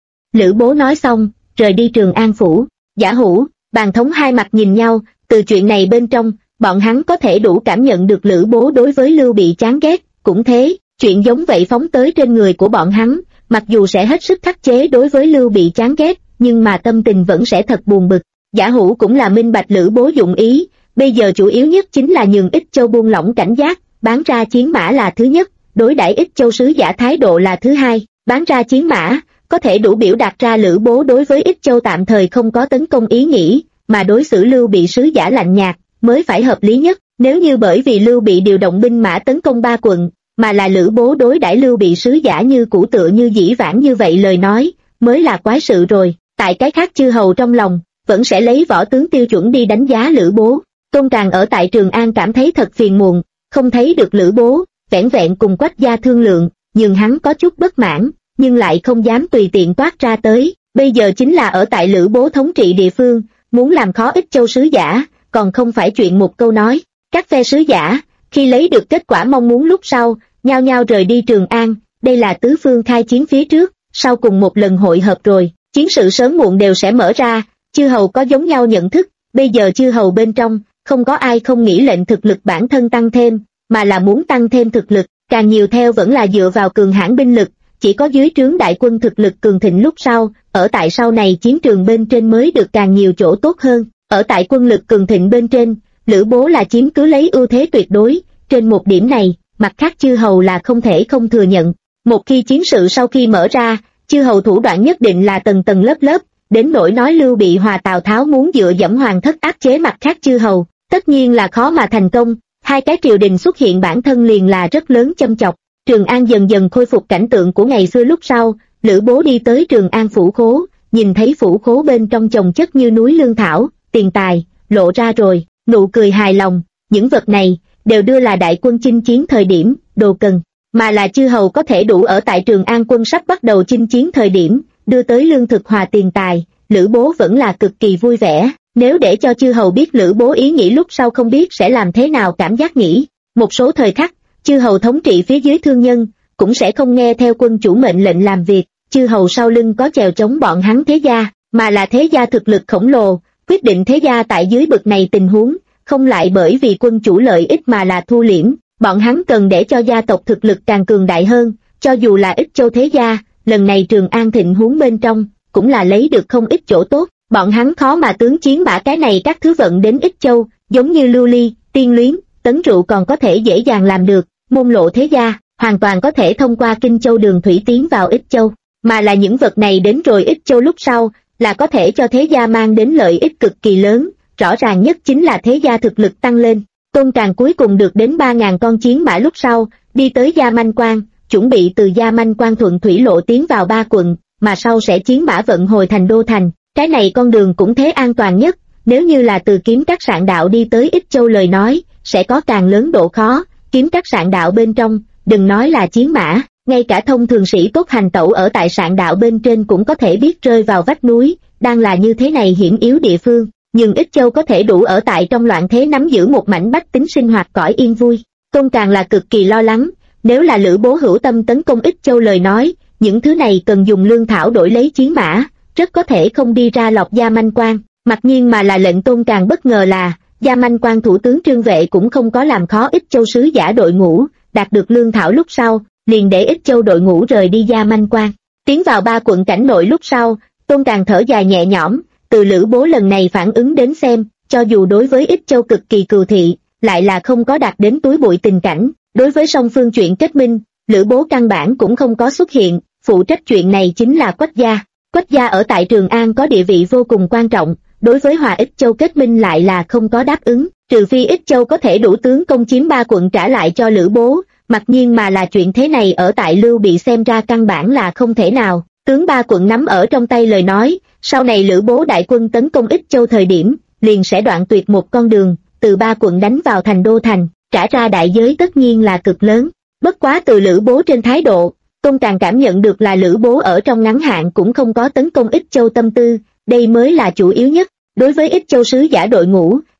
Lữ Bố nói xong, rời đi Trường An phủ. Giả Hữu, Bàn Thống hai mặt nhìn nhau, từ chuyện này bên trong, bọn hắn có thể đủ cảm nhận được Lữ Bố đối với Lưu Bị chán ghét, cũng thế, chuyện giống vậy phóng tới trên người của bọn hắn, mặc dù sẽ hết sức khắc chế đối với Lưu Bị chán ghét, nhưng mà tâm tình vẫn sẽ thật buồn bực. Giả Hữu cũng là minh bạch Lữ Bố dụng ý, bây giờ chủ yếu nhất chính là nhường Ích Châu buông lỏng cảnh giác, bán ra chiến mã là thứ nhất, đối đãi Ích Châu sứ giả thái độ là thứ hai. Bán ra chiến mã có thể đủ biểu đạt ra Lữ Bố đối với Ích Châu tạm thời không có tấn công ý nghĩ, mà đối xử Lưu Bị sứ giả lạnh nhạt mới phải hợp lý nhất. Nếu như bởi vì Lưu Bị điều động binh mã tấn công 3 quận, mà là Lữ Bố đối đãi Lưu Bị sứ giả như cũ tựa như dĩ vãng như vậy lời nói, mới là quái sự rồi. Tại cái khác chư hầu trong lòng, vẫn sẽ lấy võ tướng tiêu chuẩn đi đánh giá Lữ Bố. Tôn Tràng ở tại Trường An cảm thấy thật phiền muộn, không thấy được Lữ Bố, vẻn vẹn cùng Quách gia thương lượng, nhưng hắn có chút bất mãn, nhưng lại không dám tùy tiện toát ra tới. Bây giờ chính là ở tại Lữ Bố thống trị địa phương, muốn làm khó Ích Châu sứ giả, còn không phải chuyện một câu nói. Các phe sứ giả, khi lấy được kết quả mong muốn lúc sau, nhao nhao rời đi Trường An, đây là tứ phương khai chiến phía trước, sau cùng một lần hội hợp rồi, chiến sự sớm muộn đều sẽ mở ra, chư hầu có giống nhau nhận thức, bây giờ chư hầu bên trong, không có ai không nghĩ lệnh thực lực bản thân tăng thêm, mà là muốn tăng thêm thực lực, càng nhiều theo vẫn là dựa vào cường hãn binh lực, chỉ có dưới trướng đại quân thực lực cường thịnh lúc sau, ở tại sau này chiến trường bên trên mới được càng nhiều chỗ tốt hơn. Ở tại quân lực cường thịnh bên trên, Lữ Bố là chiếm cứ lấy ưu thế tuyệt đối, trên một điểm này, mặt khác chư hầu là không thể không thừa nhận. Một khi chiến sự sau khi mở ra, chư hầu thủ đoạn nhất định là tầng tầng lớp lớp, đến nỗi nói Lưu Bị hòa Tào Tháo muốn dựa dẫm Hoàng thất áp chế mặt khác chư hầu, tất nhiên là khó mà thành công, hai cái triều đình xuất hiện bản thân liền là rất lớn châm chọc. Trường An dần dần khôi phục cảnh tượng của ngày xưa lúc sau, Lữ Bố đi tới Trường An phủ khố, nhìn thấy phủ khố bên trong chồng chất như núi lương thảo, tiền tài, lộ ra rồi, nụ cười hài lòng, những vật này, đều đưa là đại quân chinh chiến thời điểm, đồ cần, mà là chư hầu có thể đủ ở tại Trường An quân sắp bắt đầu chinh chiến thời điểm, đưa tới lương thực hòa tiền tài, Lữ Bố vẫn là cực kỳ vui vẻ, nếu để cho chư hầu biết Lữ Bố ý nghĩ lúc sau không biết sẽ làm thế nào cảm giác nghĩ. Một số thời khắc, chư hầu thống trị phía dưới thương nhân, cũng sẽ không nghe theo quân chủ mệnh lệnh làm việc, chư hầu sau lưng có chèo chống bọn hắn thế gia, mà là thế gia thực lực khổng lồ, quyết định thế gia tại dưới bực này tình huống, không lại bởi vì quân chủ lợi ích mà là thu liễm, bọn hắn cần để cho gia tộc thực lực càng cường đại hơn, cho dù là Ích Châu thế gia, lần này Trường An thịnh huống bên trong, cũng là lấy được không ít chỗ tốt, bọn hắn khó mà tướng chiến mã cái này các thứ vận đến Ích Châu, giống như lưu ly, tiên luyến, tấn rượu còn có thể dễ dàng làm được, môn lộ thế gia, hoàn toàn có thể thông qua Kinh Châu đường thủy tiến vào Ích Châu, mà là những vật này đến rồi Ích Châu lúc sau, là có thể cho thế gia mang đến lợi ích cực kỳ lớn, rõ ràng nhất chính là thế gia thực lực tăng lên. Tôn Tràng cuối cùng được đến 3.000 con chiến mã lúc sau, đi tới Gia Manh Quan, chuẩn bị từ Gia Manh Quan thuận thủy lộ tiến vào 3 quận, mà sau sẽ chiến mã vận hồi thành đô thành. Cái này con đường cũng thế an toàn nhất, nếu như là từ Kiếm Các Sạn đạo đi tới Ích Châu lời nói, sẽ có càng lớn độ khó. Kiếm Các Sạn đạo bên trong, đừng nói là chiến mã, ngay cả thông thường sĩ tốt hành tẩu ở tại sạn đạo bên trên cũng có thể biết rơi vào vách núi, đang là như thế này hiểm yếu địa phương, nhưng Ích Châu có thể đủ ở tại trong loạn thế nắm giữ một mảnh bách tính sinh hoạt cõi yên vui. Tôn Tràng là cực kỳ lo lắng, nếu là Lữ Bố hữu tâm tấn công Ích Châu lời nói, những thứ này cần dùng lương thảo đổi lấy chiến mã, rất có thể không đi ra lọc Gia Manh Quan. Mặc nhiên mà là lệnh Tôn Tràng bất ngờ là, Gia Manh Quan thủ tướng Trương Vệ cũng không có làm khó Ích Châu sứ giả đội ngũ, đạt được lương thảo lúc sau, liền để Ích Châu đội ngũ rời đi Gia Manh Quan. Tiến vào 3 quận cảnh nội lúc sau, Tôn Tràng thở dài nhẹ nhõm, từ Lữ Bố lần này phản ứng đến xem, cho dù đối với Ích Châu cực kỳ cừu thị, lại là không có đạt đến túi bụi tình cảnh. Đối với song phương chuyện kết minh, Lữ Bố căn bản cũng không có xuất hiện, phụ trách chuyện này chính là Quách gia. Quách gia ở tại Trường An có địa vị vô cùng quan trọng, đối với Hòa Ích Châu kết minh lại là không có đáp ứng, trừ phi Ích Châu có thể đủ tướng công chiếm 3 quận trả lại cho Lữ Bố, mặc nhiên mà là chuyện thế này ở tại Lưu Bị xem ra căn bản là không thể nào, tướng 3 quận nắm ở trong tay lời nói, sau này Lữ Bố đại quân tấn công Ích Châu thời điểm, liền sẽ đoạn tuyệt một con đường, từ 3 quận đánh vào thành đô thành, trả ra đại giới tất nhiên là cực lớn. Bất quá từ Lữ Bố trên thái độ, Tôn Tràng cảm nhận được là Lữ Bố ở trong ngắn hạn cũng không có tấn công Ích Châu tâm tư, đây mới là chủ yếu nhất. Đối với Ích Châu sứ giả đội ngũ,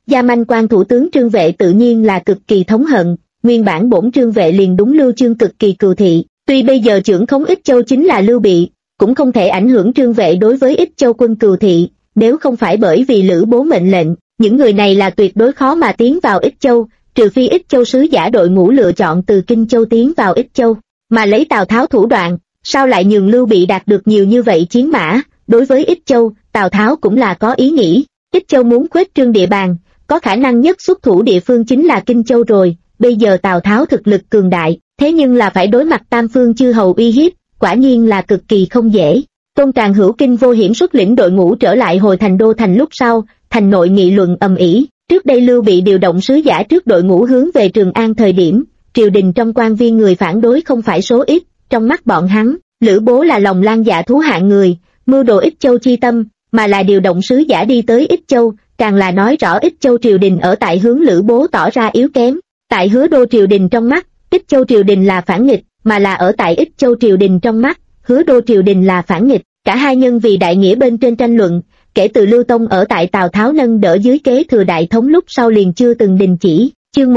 Gia Manh Quan thủ tướng Trương Vệ tự nhiên là cực kỳ thống hận, nguyên bản bổn Trương Vệ liền đúng Lưu Chương cực kỳ cừu thị, tuy bây giờ trưởng khống Ích Châu chính là Lưu Bị, cũng không thể ảnh hưởng Trương Vệ đối với Ích Châu quân cừu thị, nếu không phải bởi vì Lữ Bố mệnh lệnh, những người này là tuyệt đối khó mà tiến vào Ích Châu, trừ phi Ích Châu sứ giả đội ngũ lựa chọn từ Kinh Châu tiến vào Ích Châu, mà lấy Tào Tháo thủ đoạn, sao lại nhường Lưu Bị đạt được nhiều như vậy chiến mã. Đối với Ích Châu, Tào Tháo cũng là có ý nghĩ, Ích Châu muốn khuếch trương địa bàn, có khả năng nhất xuất thủ địa phương chính là Kinh Châu rồi, bây giờ Tào Tháo thực lực cường đại, thế nhưng là phải đối mặt tam phương chư hầu uy hiếp, quả nhiên là cực kỳ không dễ. Tôn Tràng Hữu Kinh vô hiểm xuất lĩnh đội ngũ trở lại hồi thành đô thành lúc sau, thành nội nghị luận ầm ĩ. Trước đây Lưu Bị điều động sứ giả trước đội ngũ hướng về Trường An thời điểm, triều đình trong quan viên người phản đối không phải số ít, trong mắt bọn hắn, Lữ Bố là lòng lan dạ thú hạng người, mưu đồ Ích Châu chi tâm, mà là điều động sứ giả đi tới Ích Châu, càng là nói rõ Ích Châu triều đình ở tại hướng Lữ Bố tỏ ra yếu kém. Tại Hứa Đô triều đình trong mắt, Ích Châu triều đình là phản nghịch, mà là ở tại Ích Châu triều đình trong mắt, Hứa Đô triều đình là phản nghịch. Cả hai nhân vì đại nghĩa bên trên tranh luận, kể từ Lưu Tông ở tại Tào Tháo nâng đỡ dưới kế thừa đại thống lúc sau liền chưa từng đình chỉ. Chương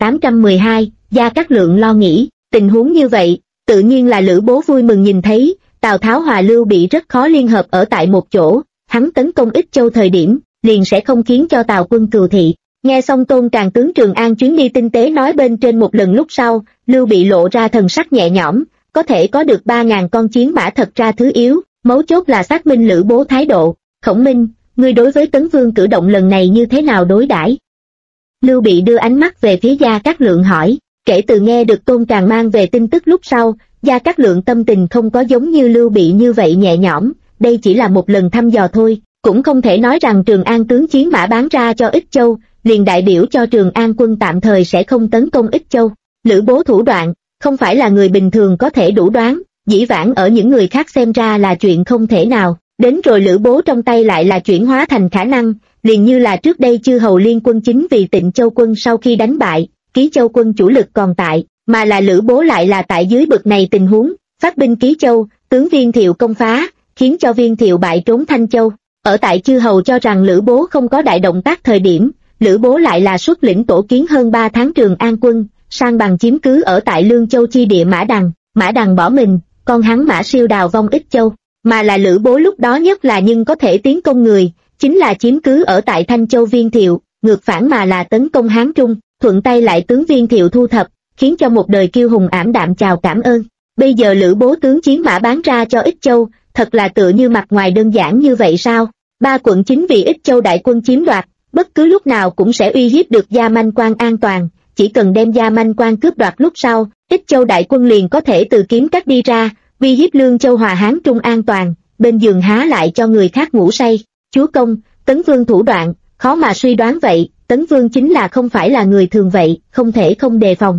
1812, Gia Cát Lượng lo nghĩ, tình huống như vậy, tự nhiên là Lữ Bố vui mừng nhìn thấy, Tào Tháo hòa Lưu Bị rất khó liên hợp ở tại một chỗ, hắn tấn công Ích Châu thời điểm, liền sẽ không khiến cho Tào quân cừu thị. Nghe xong Tôn Tràng tướng Trường An chuyến đi tinh tế nói bên trên một lần lúc sau, Lưu Bị lộ ra thần sắc nhẹ nhõm, có thể có được 3.000 con chiến mã thật ra thứ yếu, mấu chốt là xác minh Lữ Bố thái độ. Khổng Minh, ngươi đối với Tấn Vương cử động lần này như thế nào đối đãi? Lưu Bị đưa ánh mắt về phía Gia Cát Lượng hỏi, kể từ nghe được Tôn Tràng mang về tin tức lúc sau, Gia Cát Lượng tâm tình không có giống như Lưu Bị như vậy nhẹ nhõm, đây chỉ là một lần thăm dò thôi, cũng không thể nói rằng Trường An tướng chiến mã bán ra cho Ích Châu, liền đại biểu cho Trường An quân tạm thời sẽ không tấn công Ích Châu. Lữ Bố thủ đoạn, không phải là người bình thường có thể đủ đoán, dĩ vãng ở những người khác xem ra là chuyện không thể nào, đến rồi Lữ Bố trong tay lại là chuyển hóa thành khả năng, liền như là trước đây chư hầu liên quân chính vì Tịnh Châu quân sau khi đánh bại, Ký Châu quân chủ lực còn tại, mà là Lữ Bố lại là tại dưới bực này tình huống, phát binh Ký Châu, tướng Viên Thiệu công phá, khiến cho Viên Thiệu bại trốn Thanh Châu. Ở tại chư hầu cho rằng Lữ Bố không có đại động tác thời điểm, Lữ Bố lại là xuất lĩnh tổ kiến hơn 3 tháng Trường An quân, sang bằng chiếm cứ ở tại Lương Châu chi địa Mã Đằng bỏ mình, con hắn Mã Siêu đào vong Ích Châu, mà là Lữ Bố lúc đó nhất là nhưng có thể tiến công người, chính là chiếm cứ ở tại Thanh Châu Viên Thiệu, ngược phản mà là tấn công Hán Trung, thuận tay lại tướng Viên Thiệu thu thập, khiến cho một đời kiêu hùng ảm đạm chào cảm ơn. Bây giờ Lữ Bố tướng chiến mã bán ra cho Ích Châu, thật là tựa như mặt ngoài đơn giản như vậy sao? 3 quận chính vì Ích Châu đại quân chiếm đoạt, bất cứ lúc nào cũng sẽ uy hiếp được Gia Manh Quan an toàn, chỉ cần đem Gia Manh Quan cướp đoạt lúc sau, Ích Châu đại quân liền có thể từ kiếm cắt đi ra, uy hiếp Lương Châu hòa Hán Trung an toàn, bên giường há lại cho người khác ngủ say. Chúa công, Tấn Vương thủ đoạn, khó mà suy đoán vậy, Tấn Vương chính là không phải là người thường vậy, không thể không đề phòng.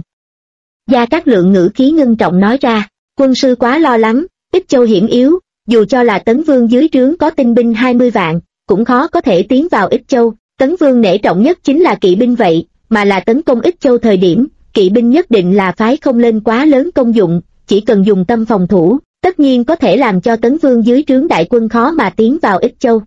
Gia Cát Lượng ngữ khí ngưng trọng nói ra, quân sư quá lo lắng, Ích Châu hiểm yếu, dù cho là Tấn Vương dưới trướng có tinh binh 20 vạn, cũng khó có thể tiến vào Ích Châu. Tấn Vương nể trọng nhất chính là kỵ binh vậy, mà là tấn công Ích Châu thời điểm, kỵ binh nhất định là phái không lên quá lớn công dụng, chỉ cần dùng tâm phòng thủ, tất nhiên có thể làm cho Tấn Vương dưới trướng đại quân khó mà tiến vào Ích Châu.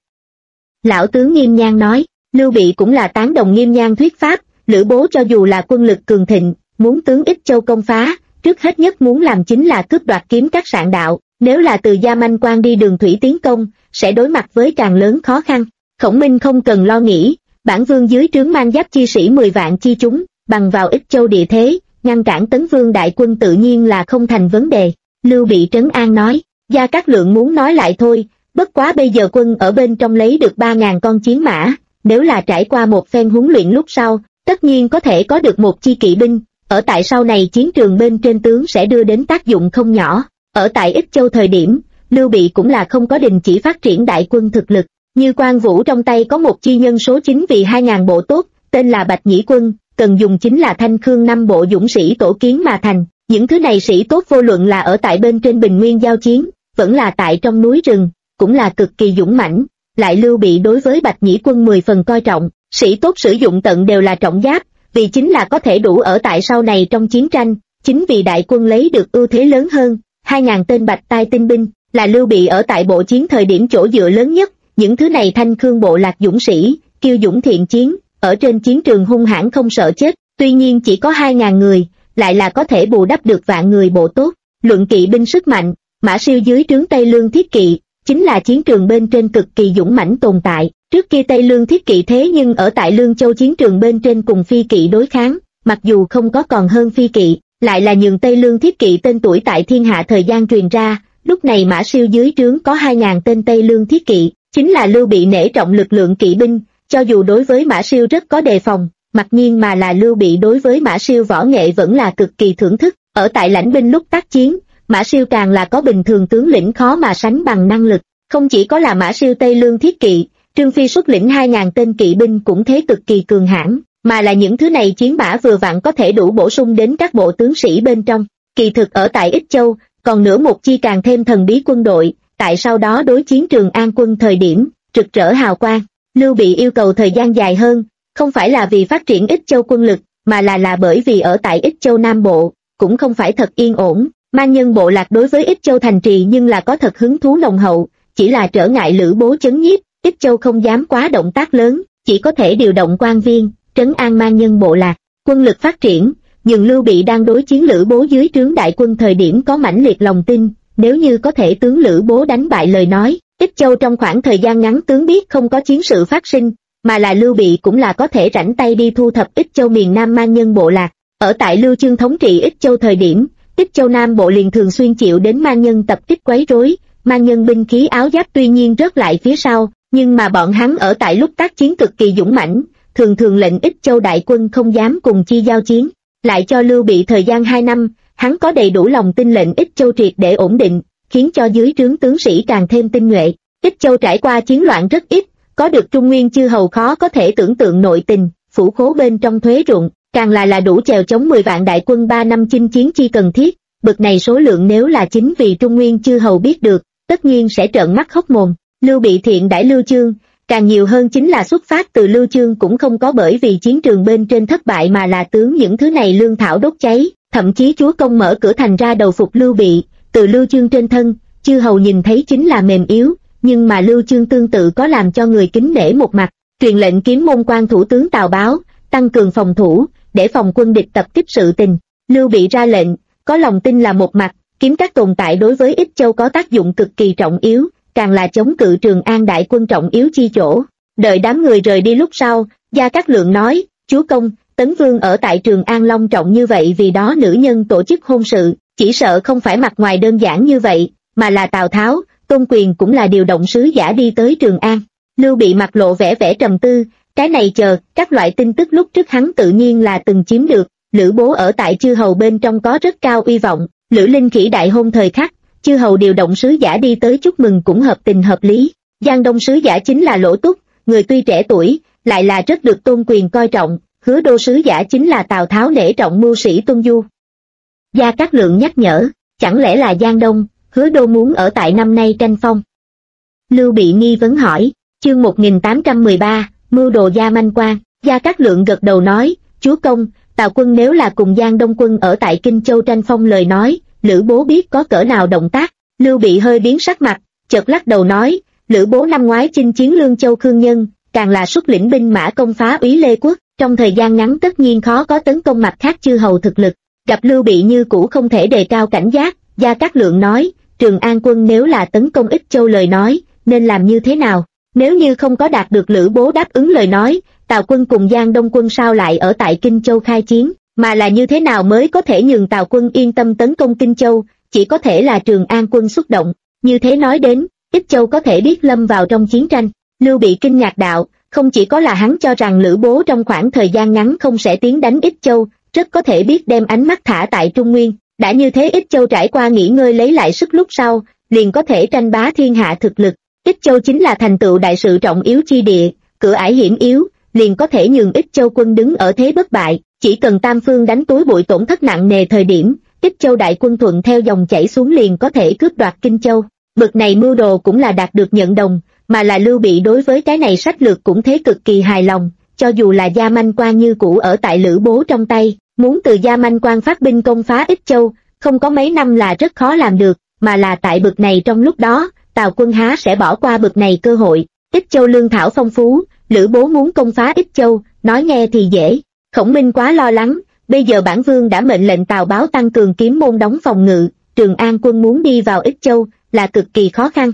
Lão tướng Nghiêm Nhan nói, Lưu Bị cũng là tán đồng Nghiêm Nhan thuyết pháp, Lữ Bố cho dù là quân lực cường thịnh, muốn tướng Ích Châu công phá, trước hết nhất muốn làm chính là cướp đoạt kiếm các sạn đạo, nếu là từ Gia Manh Quan đi đường thủy tiến công, sẽ đối mặt với càng lớn khó khăn. Khổng Minh không cần lo nghĩ, bản vương dưới trướng mang giáp chi sĩ 10 vạn chi chúng, bằng vào Ích Châu địa thế, ngăn cản Tấn Vương đại quân tự nhiên là không thành vấn đề. Lưu Bị trấn an nói, Gia Cát Lượng muốn nói lại thôi, bất quá bây giờ quân ở bên trong lấy được 3.000 con chiến mã, nếu là trải qua một phen huấn luyện lúc sau, tất nhiên có thể có được một chi kỵ binh, ở tại sau này chiến trường bên trên tướng sẽ đưa đến tác dụng không nhỏ. Ở tại Ích Châu thời điểm, Lưu Bị cũng là không có đình chỉ phát triển đại quân thực lực, như Quan Vũ trong tay có một chi nhân số chính vì 2.000 bộ tốt, tên là Bạch Nhĩ quân, cần dùng chính là Thanh Khương 5 bộ dũng sĩ tổ kiến mà thành. Những thứ này sĩ tốt vô luận là ở tại bên trên bình nguyên giao chiến, vẫn là tại trong núi rừng, cũng là cực kỳ dũng mãnh. Lại Lưu Bị đối với Bạch Nhĩ quân 10 phần coi trọng, sĩ tốt sử dụng tận đều là trọng giáp, vì chính là có thể đủ ở tại sau này trong chiến tranh, chính vì đại quân lấy được ưu thế lớn hơn. 2.000 tên bạch tai tinh binh, là Lưu Bị ở tại bộ chiến thời điểm chỗ dựa lớn nhất, những thứ này Thanh Khương bộ lạc dũng sĩ, kiêu dũng thiện chiến, ở trên chiến trường hung hãn không sợ chết, tuy nhiên chỉ có 2.000 người, lại là có thể bù đắp được vạn người bộ tốt. Luận kỵ binh sức mạnh, Mã Siêu dưới trướng Tây Lương Thiết Kỵ, chính là chiến trường bên trên cực kỳ dũng mãnh tồn tại. Trước kia Tây Lương Thiết Kỵ thế nhưng ở tại Lương Châu chiến trường bên trên cùng Phi Kỵ đối kháng, mặc dù không có còn hơn Phi Kỵ, lại là nhường Tây Lương Thiết Kỵ tên tuổi tại thiên hạ thời gian truyền ra. Lúc này Mã Siêu dưới trướng có 2.000 tên Tây Lương Thiết Kỵ, chính là Lưu Bị nể trọng lực lượng kỵ binh, cho dù đối với Mã Siêu rất có đề phòng, mặc nhiên mà là Lưu Bị đối với Mã Siêu võ nghệ vẫn là cực kỳ thưởng thức. Ở tại lãnh binh lúc tác chiến, Mã Siêu càng là có bình thường tướng lĩnh khó mà sánh bằng năng lực. Không chỉ có là Mã Siêu Tây Lương Thiết Kỵ, Trương Phi xuất lĩnh 2.000 tên kỵ binh cũng thế cực kỳ cường hãn, mà là những thứ này chiến mã vừa vặn có thể đủ bổ sung đến các bộ tướng sĩ bên trong. Kỳ thực ở tại Ích Châu, còn nữa một chi càng thêm thần bí quân đội, tại sau đó đối chiến Trường An quân thời điểm, rực rỡ hào quang. Lưu Bị yêu cầu thời gian dài hơn, không phải là vì phát triển Ích Châu quân lực, mà là bởi vì ở tại Ích Châu Nam Bộ, cũng không phải thật yên ổn. Man Nhân bộ lạc đối với Ích Châu thành trì nhưng là có thật hứng thú nồng hậu, chỉ là trở ngại Lữ Bố chấn nhiếp, Ích Châu không dám quá động tác lớn, chỉ có thể điều động quan viên, trấn an Man Nhân bộ lạc. Quân lực phát triển, nhưng Lưu Bị đang đối chiến Lữ Bố dưới trướng đại quân thời điểm có mãnh liệt lòng tin, nếu như có thể tướng Lữ Bố đánh bại lời nói, Ích Châu trong khoảng thời gian ngắn tướng biết không có chiến sự phát sinh, mà là Lưu Bị cũng là có thể rảnh tay đi thu thập Ích Châu miền Nam Man Nhân bộ lạc. Ở tại Lưu Chương thống trị Ích Châu thời điểm, Ích Châu Nam Bộ liền thường xuyên chịu đến Man Nhân tập kích quấy rối. Man Nhân binh khí áo giáp tuy nhiên rớt lại phía sau, nhưng mà bọn hắn ở tại lúc tác chiến cực kỳ dũng mãnh, thường thường lệnh Ích Châu đại quân không dám cùng chi giao chiến. Lại cho Lưu Bị thời gian 2 năm, hắn có đầy đủ lòng tin lệnh Ích Châu triệt để ổn định, khiến cho dưới trướng tướng sĩ càng thêm tinh nhuệ. Ích Châu trải qua chiến loạn rất ít, có được Trung Nguyên chư hầu khó có thể tưởng tượng nội tình, phủ khố bên trong thuế ruộng, càng là đủ chèo chống 10 vạn đại quân 3 năm chinh chiến chi cần thiết. Bực này số lượng nếu là chính vì Trung Nguyên chư hầu biết được, tất nhiên sẽ trợn mắt hốc mồm. Lưu Bị thiện đãi Lưu Chương, càng nhiều hơn chính là xuất phát từ Lưu Chương cũng không có bởi vì chiến trường bên trên thất bại mà là tướng những thứ này lương thảo đốt cháy, thậm chí chúa công mở cửa thành ra đầu phục Lưu Bị. Từ Lưu Chương trên thân, chư hầu nhìn thấy chính là mềm yếu, nhưng mà Lưu Chương tương tự có làm cho người kính nể một mặt, truyền lệnh Kiếm Môn quan thủ tướng Tào Báo, tăng cường phòng thủ, để phòng quân địch tập kích sự tình. Lưu Bị ra lệnh, có lòng tin là một mặt, kiếm các tồn tại đối với Ích Châu có tác dụng cực kỳ trọng yếu, càng là chống cự Trường An đại quân trọng yếu chi chỗ. Đợi đám người rời đi lúc sau, Gia Cát Lượng nói, chúa công, Tấn Vương ở tại Trường An long trọng như vậy vì đó nữ nhân tổ chức hôn sự, chỉ sợ không phải mặt ngoài đơn giản như vậy, mà là Tào Tháo, Tôn Quyền cũng là điều động sứ giả đi tới Trường An. Lưu Bị mặt lộ vẻ trầm tư, cái này chờ, các loại tin tức lúc trước hắn tự nhiên là từng chiếm được. Lữ Bố ở tại chư hầu bên trong có rất cao uy vọng, Lữ Linh Khỉ đại hôn thời khắc, chư hầu điều động sứ giả đi tới chúc mừng cũng hợp tình hợp lý. Giang Đông sứ giả chính là Lỗ Túc, người tuy trẻ tuổi, lại là rất được Tôn Quyền coi trọng, Hứa Đô sứ giả chính là Tào Tháo nể trọng mưu sĩ Tuân Du. Gia Cát Lượng nhắc nhở, chẳng lẽ là Giang Đông, Hứa Đô muốn ở tại năm nay tranh phong? Lưu Bị nghi vấn hỏi, chương 1813, mưu đồ Gia Manh Quan. Gia Cát Lượng gật đầu nói, chúa công, Tào quân nếu là cùng Giang Đông quân ở tại Kinh Châu tranh phong lời nói, Lữ Bố biết có cỡ nào động tác. Lưu Bị hơi biến sắc mặt, chợt lắc đầu nói, Lữ Bố năm ngoái chinh chiến Lương Châu Khương Nhân, càng là xuất lĩnh binh mã công phá Úy Lê Quốc, trong thời gian ngắn tất nhiên khó có tấn công mặt khác chư hầu thực lực. Gặp Lưu Bị như cũ không thể đề cao cảnh giác, Gia Cát Lượng nói, Trường An quân nếu là tấn công Ích Châu lời nói, nên làm như thế nào? Nếu như không có đạt được Lữ Bố đáp ứng lời nói, Tào quân cùng Giang Đông quân sao lại ở tại Kinh Châu khai chiến, mà là như thế nào mới có thể nhường Tào quân yên tâm tấn công Kinh Châu, chỉ có thể là Trường An quân xuất động. Như thế nói đến, Ích Châu có thể biết lâm vào trong chiến tranh. Lưu Bị kinh ngạc đạo, không chỉ có là hắn cho rằng Lữ Bố trong khoảng thời gian ngắn không sẽ tiến đánh Ích Châu, rất có thể biết đem ánh mắt thả tại Trung Nguyên. Đã như thế Ích Châu trải qua nghỉ ngơi lấy lại sức lúc sau, liền có thể tranh bá thiên hạ thực lực. Ích Châu chính là thành tựu đại sự trọng yếu chi địa, cửa ải hiểm yếu, liền có thể nhường Ích Châu quân đứng ở thế bất bại. Chỉ cần tam phương đánh túi bụi tổn thất nặng nề thời điểm, Ích Châu đại quân thuận theo dòng chảy xuống liền có thể cướp đoạt Kinh Châu. Bực này mưu đồ cũng là đạt được nhận đồng, mà là Lưu Bị đối với cái này sách lược cũng thế cực kỳ hài lòng, cho dù là Gia Manh Quan như cũ ở tại Lữ Bố trong tay, muốn từ Gia Manh Quan phát binh công phá Ích Châu, không có mấy năm là rất khó làm được, mà là tại bực này trong lúc đó, Tào quân há sẽ bỏ qua bực này cơ hội. Ích Châu lương thảo phong phú, Lữ Bố muốn công phá Ích Châu, nói nghe thì dễ. Khổng Minh quá lo lắng, bây giờ bản vương đã mệnh lệnh Tào Báo tăng cường kiếm môn đóng phòng ngự, Trường An quân muốn đi vào Ích Châu là cực kỳ khó khăn.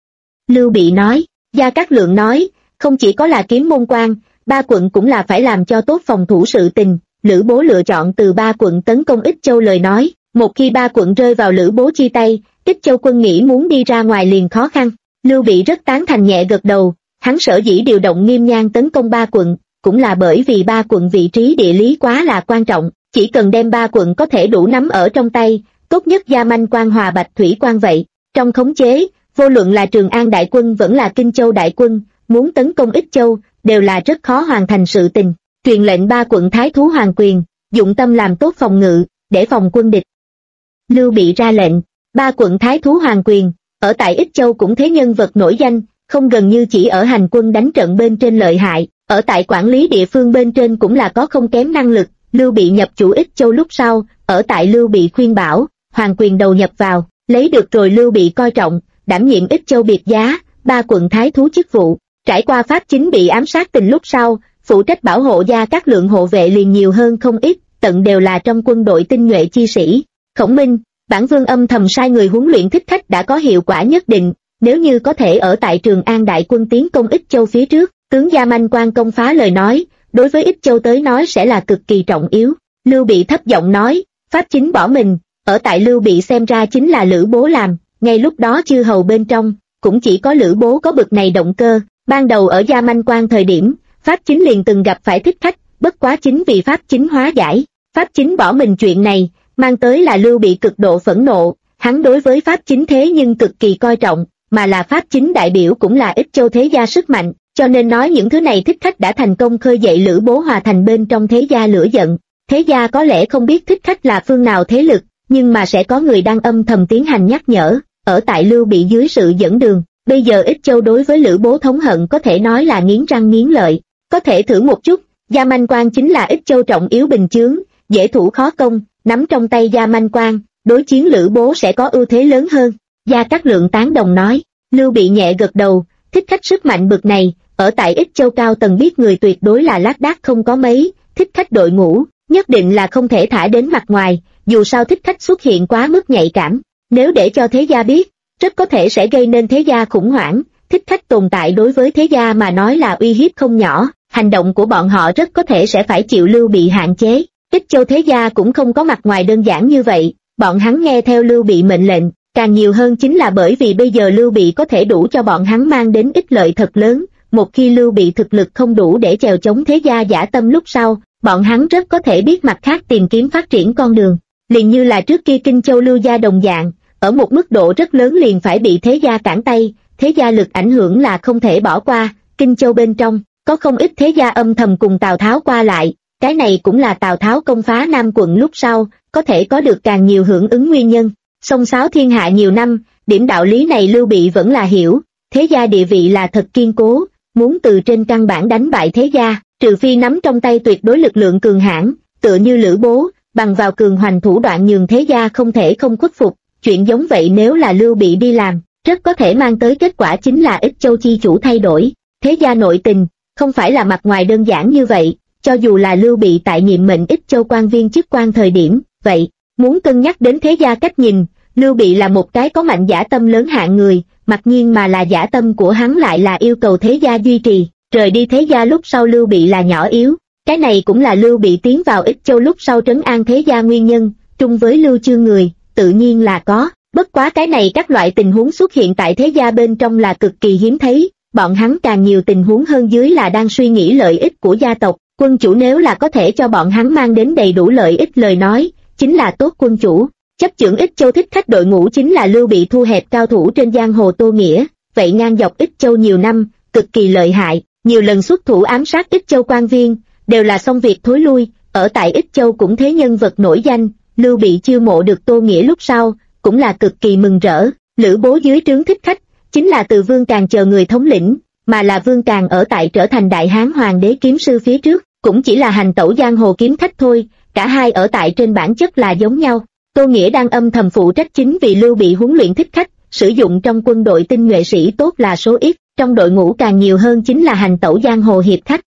Lưu Bị nói, Gia Cát Lượng nói, không chỉ có là kiếm môn quan, ba quận cũng là phải làm cho tốt phòng thủ sự tình. Lữ Bố lựa chọn từ ba quận tấn công Ích Châu lời nói, một khi ba quận rơi vào Lữ Bố chi tay, Ích Châu quân nghĩ muốn đi ra ngoài liền khó khăn. Lưu Bị rất tán thành nhẹ gật đầu, hắn sở dĩ điều động Nghiêm Nhan tấn công ba quận, cũng là bởi vì ba quận vị trí địa lý quá là quan trọng, chỉ cần đem ba quận có thể đủ nắm ở trong tay, tốt nhất Gia Manh Quan Hòa Bạch Thủy Quan vậy. Trong khống chế, vô luận là Trường An đại quân vẫn là Kinh Châu đại quân, muốn tấn công Ích Châu, đều là rất khó hoàn thành sự tình. Truyền lệnh ba quận Thái Thú Hoàng Quyền, dụng tâm làm tốt phòng ngự, để phòng quân địch. Lưu Bị ra lệnh, ba quận Thái Thú Hoàng Quyền, ở tại Ích Châu cũng thế nhân vật nổi danh, không gần như chỉ ở hành quân đánh trận bên trên lợi hại, ở tại quản lý địa phương bên trên cũng là có không kém năng lực. Lưu Bị nhập chủ Ích Châu lúc sau, ở tại Lưu Bị khuyên bảo, Hoàng Quyền đầu nhập vào, lấy được rồi Lưu Bị coi trọng, đảm nhiệm Ích Châu biệt giá, ba quận Thái Thú chức vụ. Trải qua Pháp Chính bị ám sát tình lúc sau, phụ trách bảo hộ Gia Cát Lượng hộ vệ liền nhiều hơn không ít, tận đều là trong quân đội tinh nhuệ chi sĩ. Khổng Minh, bản vương âm thầm sai người huấn luyện thích khách đã có hiệu quả nhất định, nếu như có thể ở tại Trường An đại quân tiến công Ích Châu phía trước, tướng Gia Manh Quan công phá lời nói, đối với Ích Châu tới nói sẽ là cực kỳ trọng yếu. Lưu Bị thấp giọng nói, Pháp Chính bỏ mình, ở tại Lưu Bị xem ra chính là Lữ Bố làm, ngay lúc đó chư hầu bên trong, cũng chỉ có Lữ Bố có bực này động cơ. Ban đầu ở Gia Manh Quan thời điểm, Pháp Chính liền từng gặp phải thích khách, bất quá chính vì Pháp Chính hóa giải, Pháp Chính bỏ mình chuyện này, mang tới là Lưu Bị cực độ phẫn nộ, hắn đối với Pháp Chính thế nhưng cực kỳ coi trọng, mà là Pháp Chính đại biểu cũng là Ích Châu thế gia sức mạnh, cho nên nói những thứ này thích khách đã thành công khơi dậy Lữ Bố hòa thành bên trong thế gia lửa giận. Thế gia có lẽ không biết thích khách là phương nào thế lực, nhưng mà sẽ có người đang âm thầm tiến hành nhắc nhở, ở tại Lưu Bị dưới sự dẫn đường. Bây giờ Ích Châu đối với Lữ Bố thống hận có thể nói là nghiến răng nghiến lợi, có thể thử một chút, Gia Manh Quan chính là Ích Châu trọng yếu bình chướng, dễ thủ khó công, nắm trong tay Gia Manh Quan, đối chiến Lữ Bố sẽ có ưu thế lớn hơn. Gia Cát Lượng tán đồng nói, Lưu Bị nhẹ gật đầu, thích khách sức mạnh bực này, ở tại Ích Châu cao tầng biết người tuyệt đối là lác đác không có mấy, thích khách đội ngũ, nhất định là không thể thả đến mặt ngoài, dù sao thích khách xuất hiện quá mức nhạy cảm, nếu để cho thế gia biết, rất có thể sẽ gây nên thế gia khủng hoảng. Thích khách tồn tại đối với thế gia mà nói là uy hiếp không nhỏ, hành động của bọn họ rất có thể sẽ phải chịu Lưu Bị hạn chế. Ích Châu thế gia cũng không có mặt ngoài đơn giản như vậy, bọn hắn nghe theo Lưu Bị mệnh lệnh, càng nhiều hơn chính là bởi vì bây giờ Lưu Bị có thể đủ cho bọn hắn mang đến ích lợi thật lớn. Một khi Lưu Bị thực lực không đủ để chèo chống thế gia dã tâm lúc sau, bọn hắn rất có thể biết mặt khác tìm kiếm phát triển con đường, liền như là trước kia Kinh Châu Lưu gia đồng dạng, ở một mức độ rất lớn liền phải bị thế gia cản tay. Thế gia lực ảnh hưởng là không thể bỏ qua, Kinh Châu bên trong, có không ít thế gia âm thầm cùng Tào Tháo qua lại, cái này cũng là Tào Tháo công phá Nam quận lúc sau, có thể có được càng nhiều hưởng ứng nguyên nhân. Xông xáo thiên hạ nhiều năm, điểm đạo lý này Lưu Bị vẫn là hiểu, thế gia địa vị là thật kiên cố, muốn từ trên căn bản đánh bại thế gia, trừ phi nắm trong tay tuyệt đối lực lượng cường hãn, tựa như Lữ Bố, bằng vào cường hoành thủ đoạn nhường thế gia không thể không khuất phục, chuyện giống vậy nếu là Lưu Bị đi làm, rất có thể mang tới kết quả chính là Ích Châu chi chủ thay đổi. Thế gia nội tình, không phải là mặt ngoài đơn giản như vậy, cho dù là Lưu Bị tại nhiệm mệnh Ích Châu quan viên chức quan thời điểm, vậy, muốn cân nhắc đến thế gia cách nhìn, Lưu Bị là một cái có mạnh dã tâm lớn hạng người, mặc nhiên mà là dã tâm của hắn lại là yêu cầu thế gia duy trì, rời đi thế gia lúc sau Lưu Bị là nhỏ yếu, cái này cũng là Lưu Bị tiến vào Ích Châu lúc sau trấn an thế gia nguyên nhân, chung với Lưu Chương người, tự nhiên là có. Bất quá cái này các loại tình huống xuất hiện tại thế gia bên trong là cực kỳ hiếm thấy, bọn hắn càng nhiều tình huống hơn dưới là đang suy nghĩ lợi ích của gia tộc, quân chủ nếu là có thể cho bọn hắn mang đến đầy đủ lợi ích lời nói, chính là tốt quân chủ. Chấp chưởng Ích Châu thích khách đội ngũ chính là Lưu Bị thu hẹp cao thủ trên giang hồ Tô Nghĩa, vậy ngang dọc Ích Châu nhiều năm, cực kỳ lợi hại, nhiều lần xuất thủ ám sát Ích Châu quan viên, đều là xong việc thối lui, ở tại Ích Châu cũng thế nhân vật nổi danh, Lưu Bị chiêu mộ được Tô Nghĩa lúc sau, cũng là cực kỳ mừng rỡ. Lữ Bố dưới trướng thích khách, chính là từ Vương Càn chờ người thống lĩnh, mà là Vương Càn ở tại trở thành Đại Hán Hoàng đế kiếm sư phía trước, cũng chỉ là hành tẩu giang hồ kiếm khách thôi, cả hai ở tại trên bản chất là giống nhau. Tô Nghĩa đang âm thầm phụ trách chính vì Lưu Bị huấn luyện thích khách, sử dụng trong quân đội tinh nhuệ sĩ tốt là số ít, trong đội ngũ càng nhiều hơn chính là hành tẩu giang hồ hiệp khách,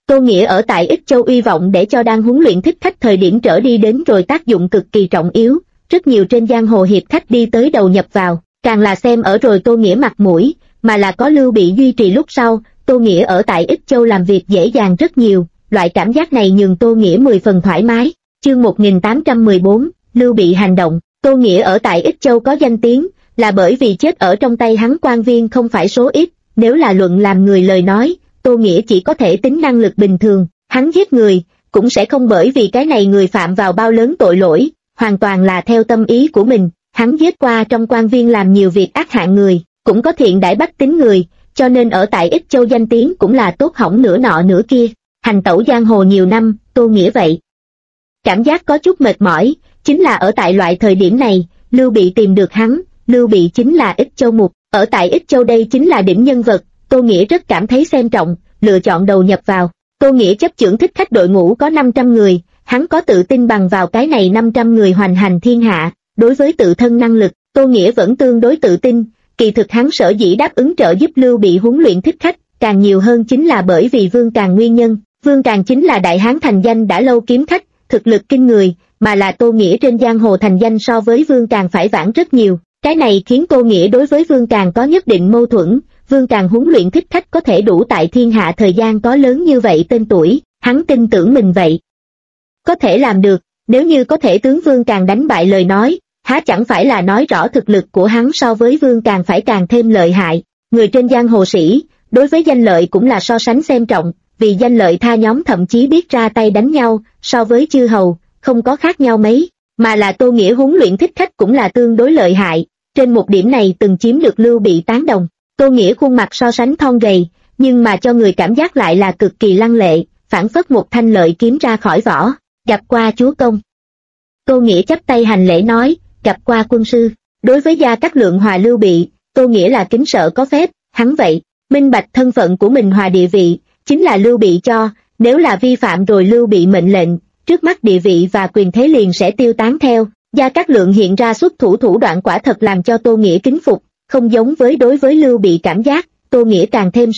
Tô Nghĩa ở tại Ích Châu uy vọng để cho đang huấn luyện thích khách thời điểm trở đi đến rồi tác dụng cực kỳ trọng yếu, rất nhiều trên giang hồ hiệp khách đi tới đầu nhập vào, càng là xem ở rồi Tô Nghĩa mặt mũi, mà là có Lưu Bị duy trì lúc sau, Tô Nghĩa ở tại Ích Châu làm việc dễ dàng rất nhiều, loại cảm giác này nhường Tô Nghĩa 10 phần thoải mái. Chương 1814, Lưu Bị hành động. Tô Nghĩa ở tại Ích Châu có danh tiếng, là bởi vì chết ở trong tay hắn quan viên không phải số ít, nếu là luận làm người lời nói, Tô Nghĩa chỉ có thể tính năng lực bình thường, hắn giết người, cũng sẽ không bởi vì cái này người phạm vào bao lớn tội lỗi, hoàn toàn là theo tâm ý của mình, hắn giết qua trong quan viên làm nhiều việc ác hạng người, cũng có thiện đãi bách tính người, cho nên ở tại Ích Châu danh tiếng cũng là tốt hỏng nửa nọ nửa kia, hành tẩu giang hồ nhiều năm, Tô Nghĩa vậy. Cảm giác có chút mệt mỏi, chính là ở tại loại thời điểm này, Lưu Bị tìm được hắn, Lưu Bị chính là Ích Châu Mục, ở tại Ích Châu đây chính là đỉnh nhân vật, Tô Nghĩa rất cảm thấy xem trọng, lựa chọn đầu nhập vào. Tô Nghĩa chấp chưởng thích khách đội ngũ có 500 người, hắn có tự tin bằng vào cái này 500 người hoành hành thiên hạ, đối với tự thân năng lực, Tô Nghĩa vẫn tương đối tự tin, kỳ thực hắn sở dĩ đáp ứng trợ giúp Lưu Bị huấn luyện thích khách, càng nhiều hơn chính là bởi vì Vương Càn nguyên nhân, Vương Càn chính là đại hán thành danh đã lâu kiếm khách, thực lực kinh người, mà là Tô Nghĩa trên giang hồ thành danh so với Vương Càn phải vãng rất nhiều, cái này khiến Tô Nghĩa đối với Vương Càn có nhất định mâu thuẫn. Vương Càn huấn luyện thích khách có thể đủ tại thiên hạ thời gian có lớn như vậy tên tuổi, hắn tin tưởng mình vậy. Có thể làm được, nếu như có thể tướng Vương Càn đánh bại lời nói, há chẳng phải là nói rõ thực lực của hắn so với Vương Càn phải càng thêm lợi hại. Người trên giang hồ sĩ, đối với danh lợi cũng là so sánh xem trọng, vì danh lợi tha nhóm thậm chí biết ra tay đánh nhau, so với chư hầu, không có khác nhau mấy, mà là Tô Nghĩa huấn luyện thích khách cũng là tương đối lợi hại, trên một điểm này từng chiếm được Lưu Bị tán đồng. Tô Nghĩa khuôn mặt so sánh thon gầy, nhưng mà cho người cảm giác lại là cực kỳ lăng lệ, phảng phất một thanh lợi kiếm ra khỏi vỏ, gặp qua chúa công. Tô Nghĩa chắp tay hành lễ nói, gặp qua quân sư. Đối với Gia Cát Lượng hòa Lưu Bị, Tô Nghĩa là kính sợ có phép, hắn vậy, minh bạch thân phận của mình hòa địa vị, chính là Lưu Bị cho, nếu là vi phạm rồi Lưu Bị mệnh lệnh, trước mắt địa vị và quyền thế liền sẽ tiêu tán theo. Gia Cát Lượng hiện ra xuất thủ đoạn quả thật làm cho Tô Nghĩa kính phục, không giống với đối với Lưu Bị cảm giác, Tô Nghĩa càng thêm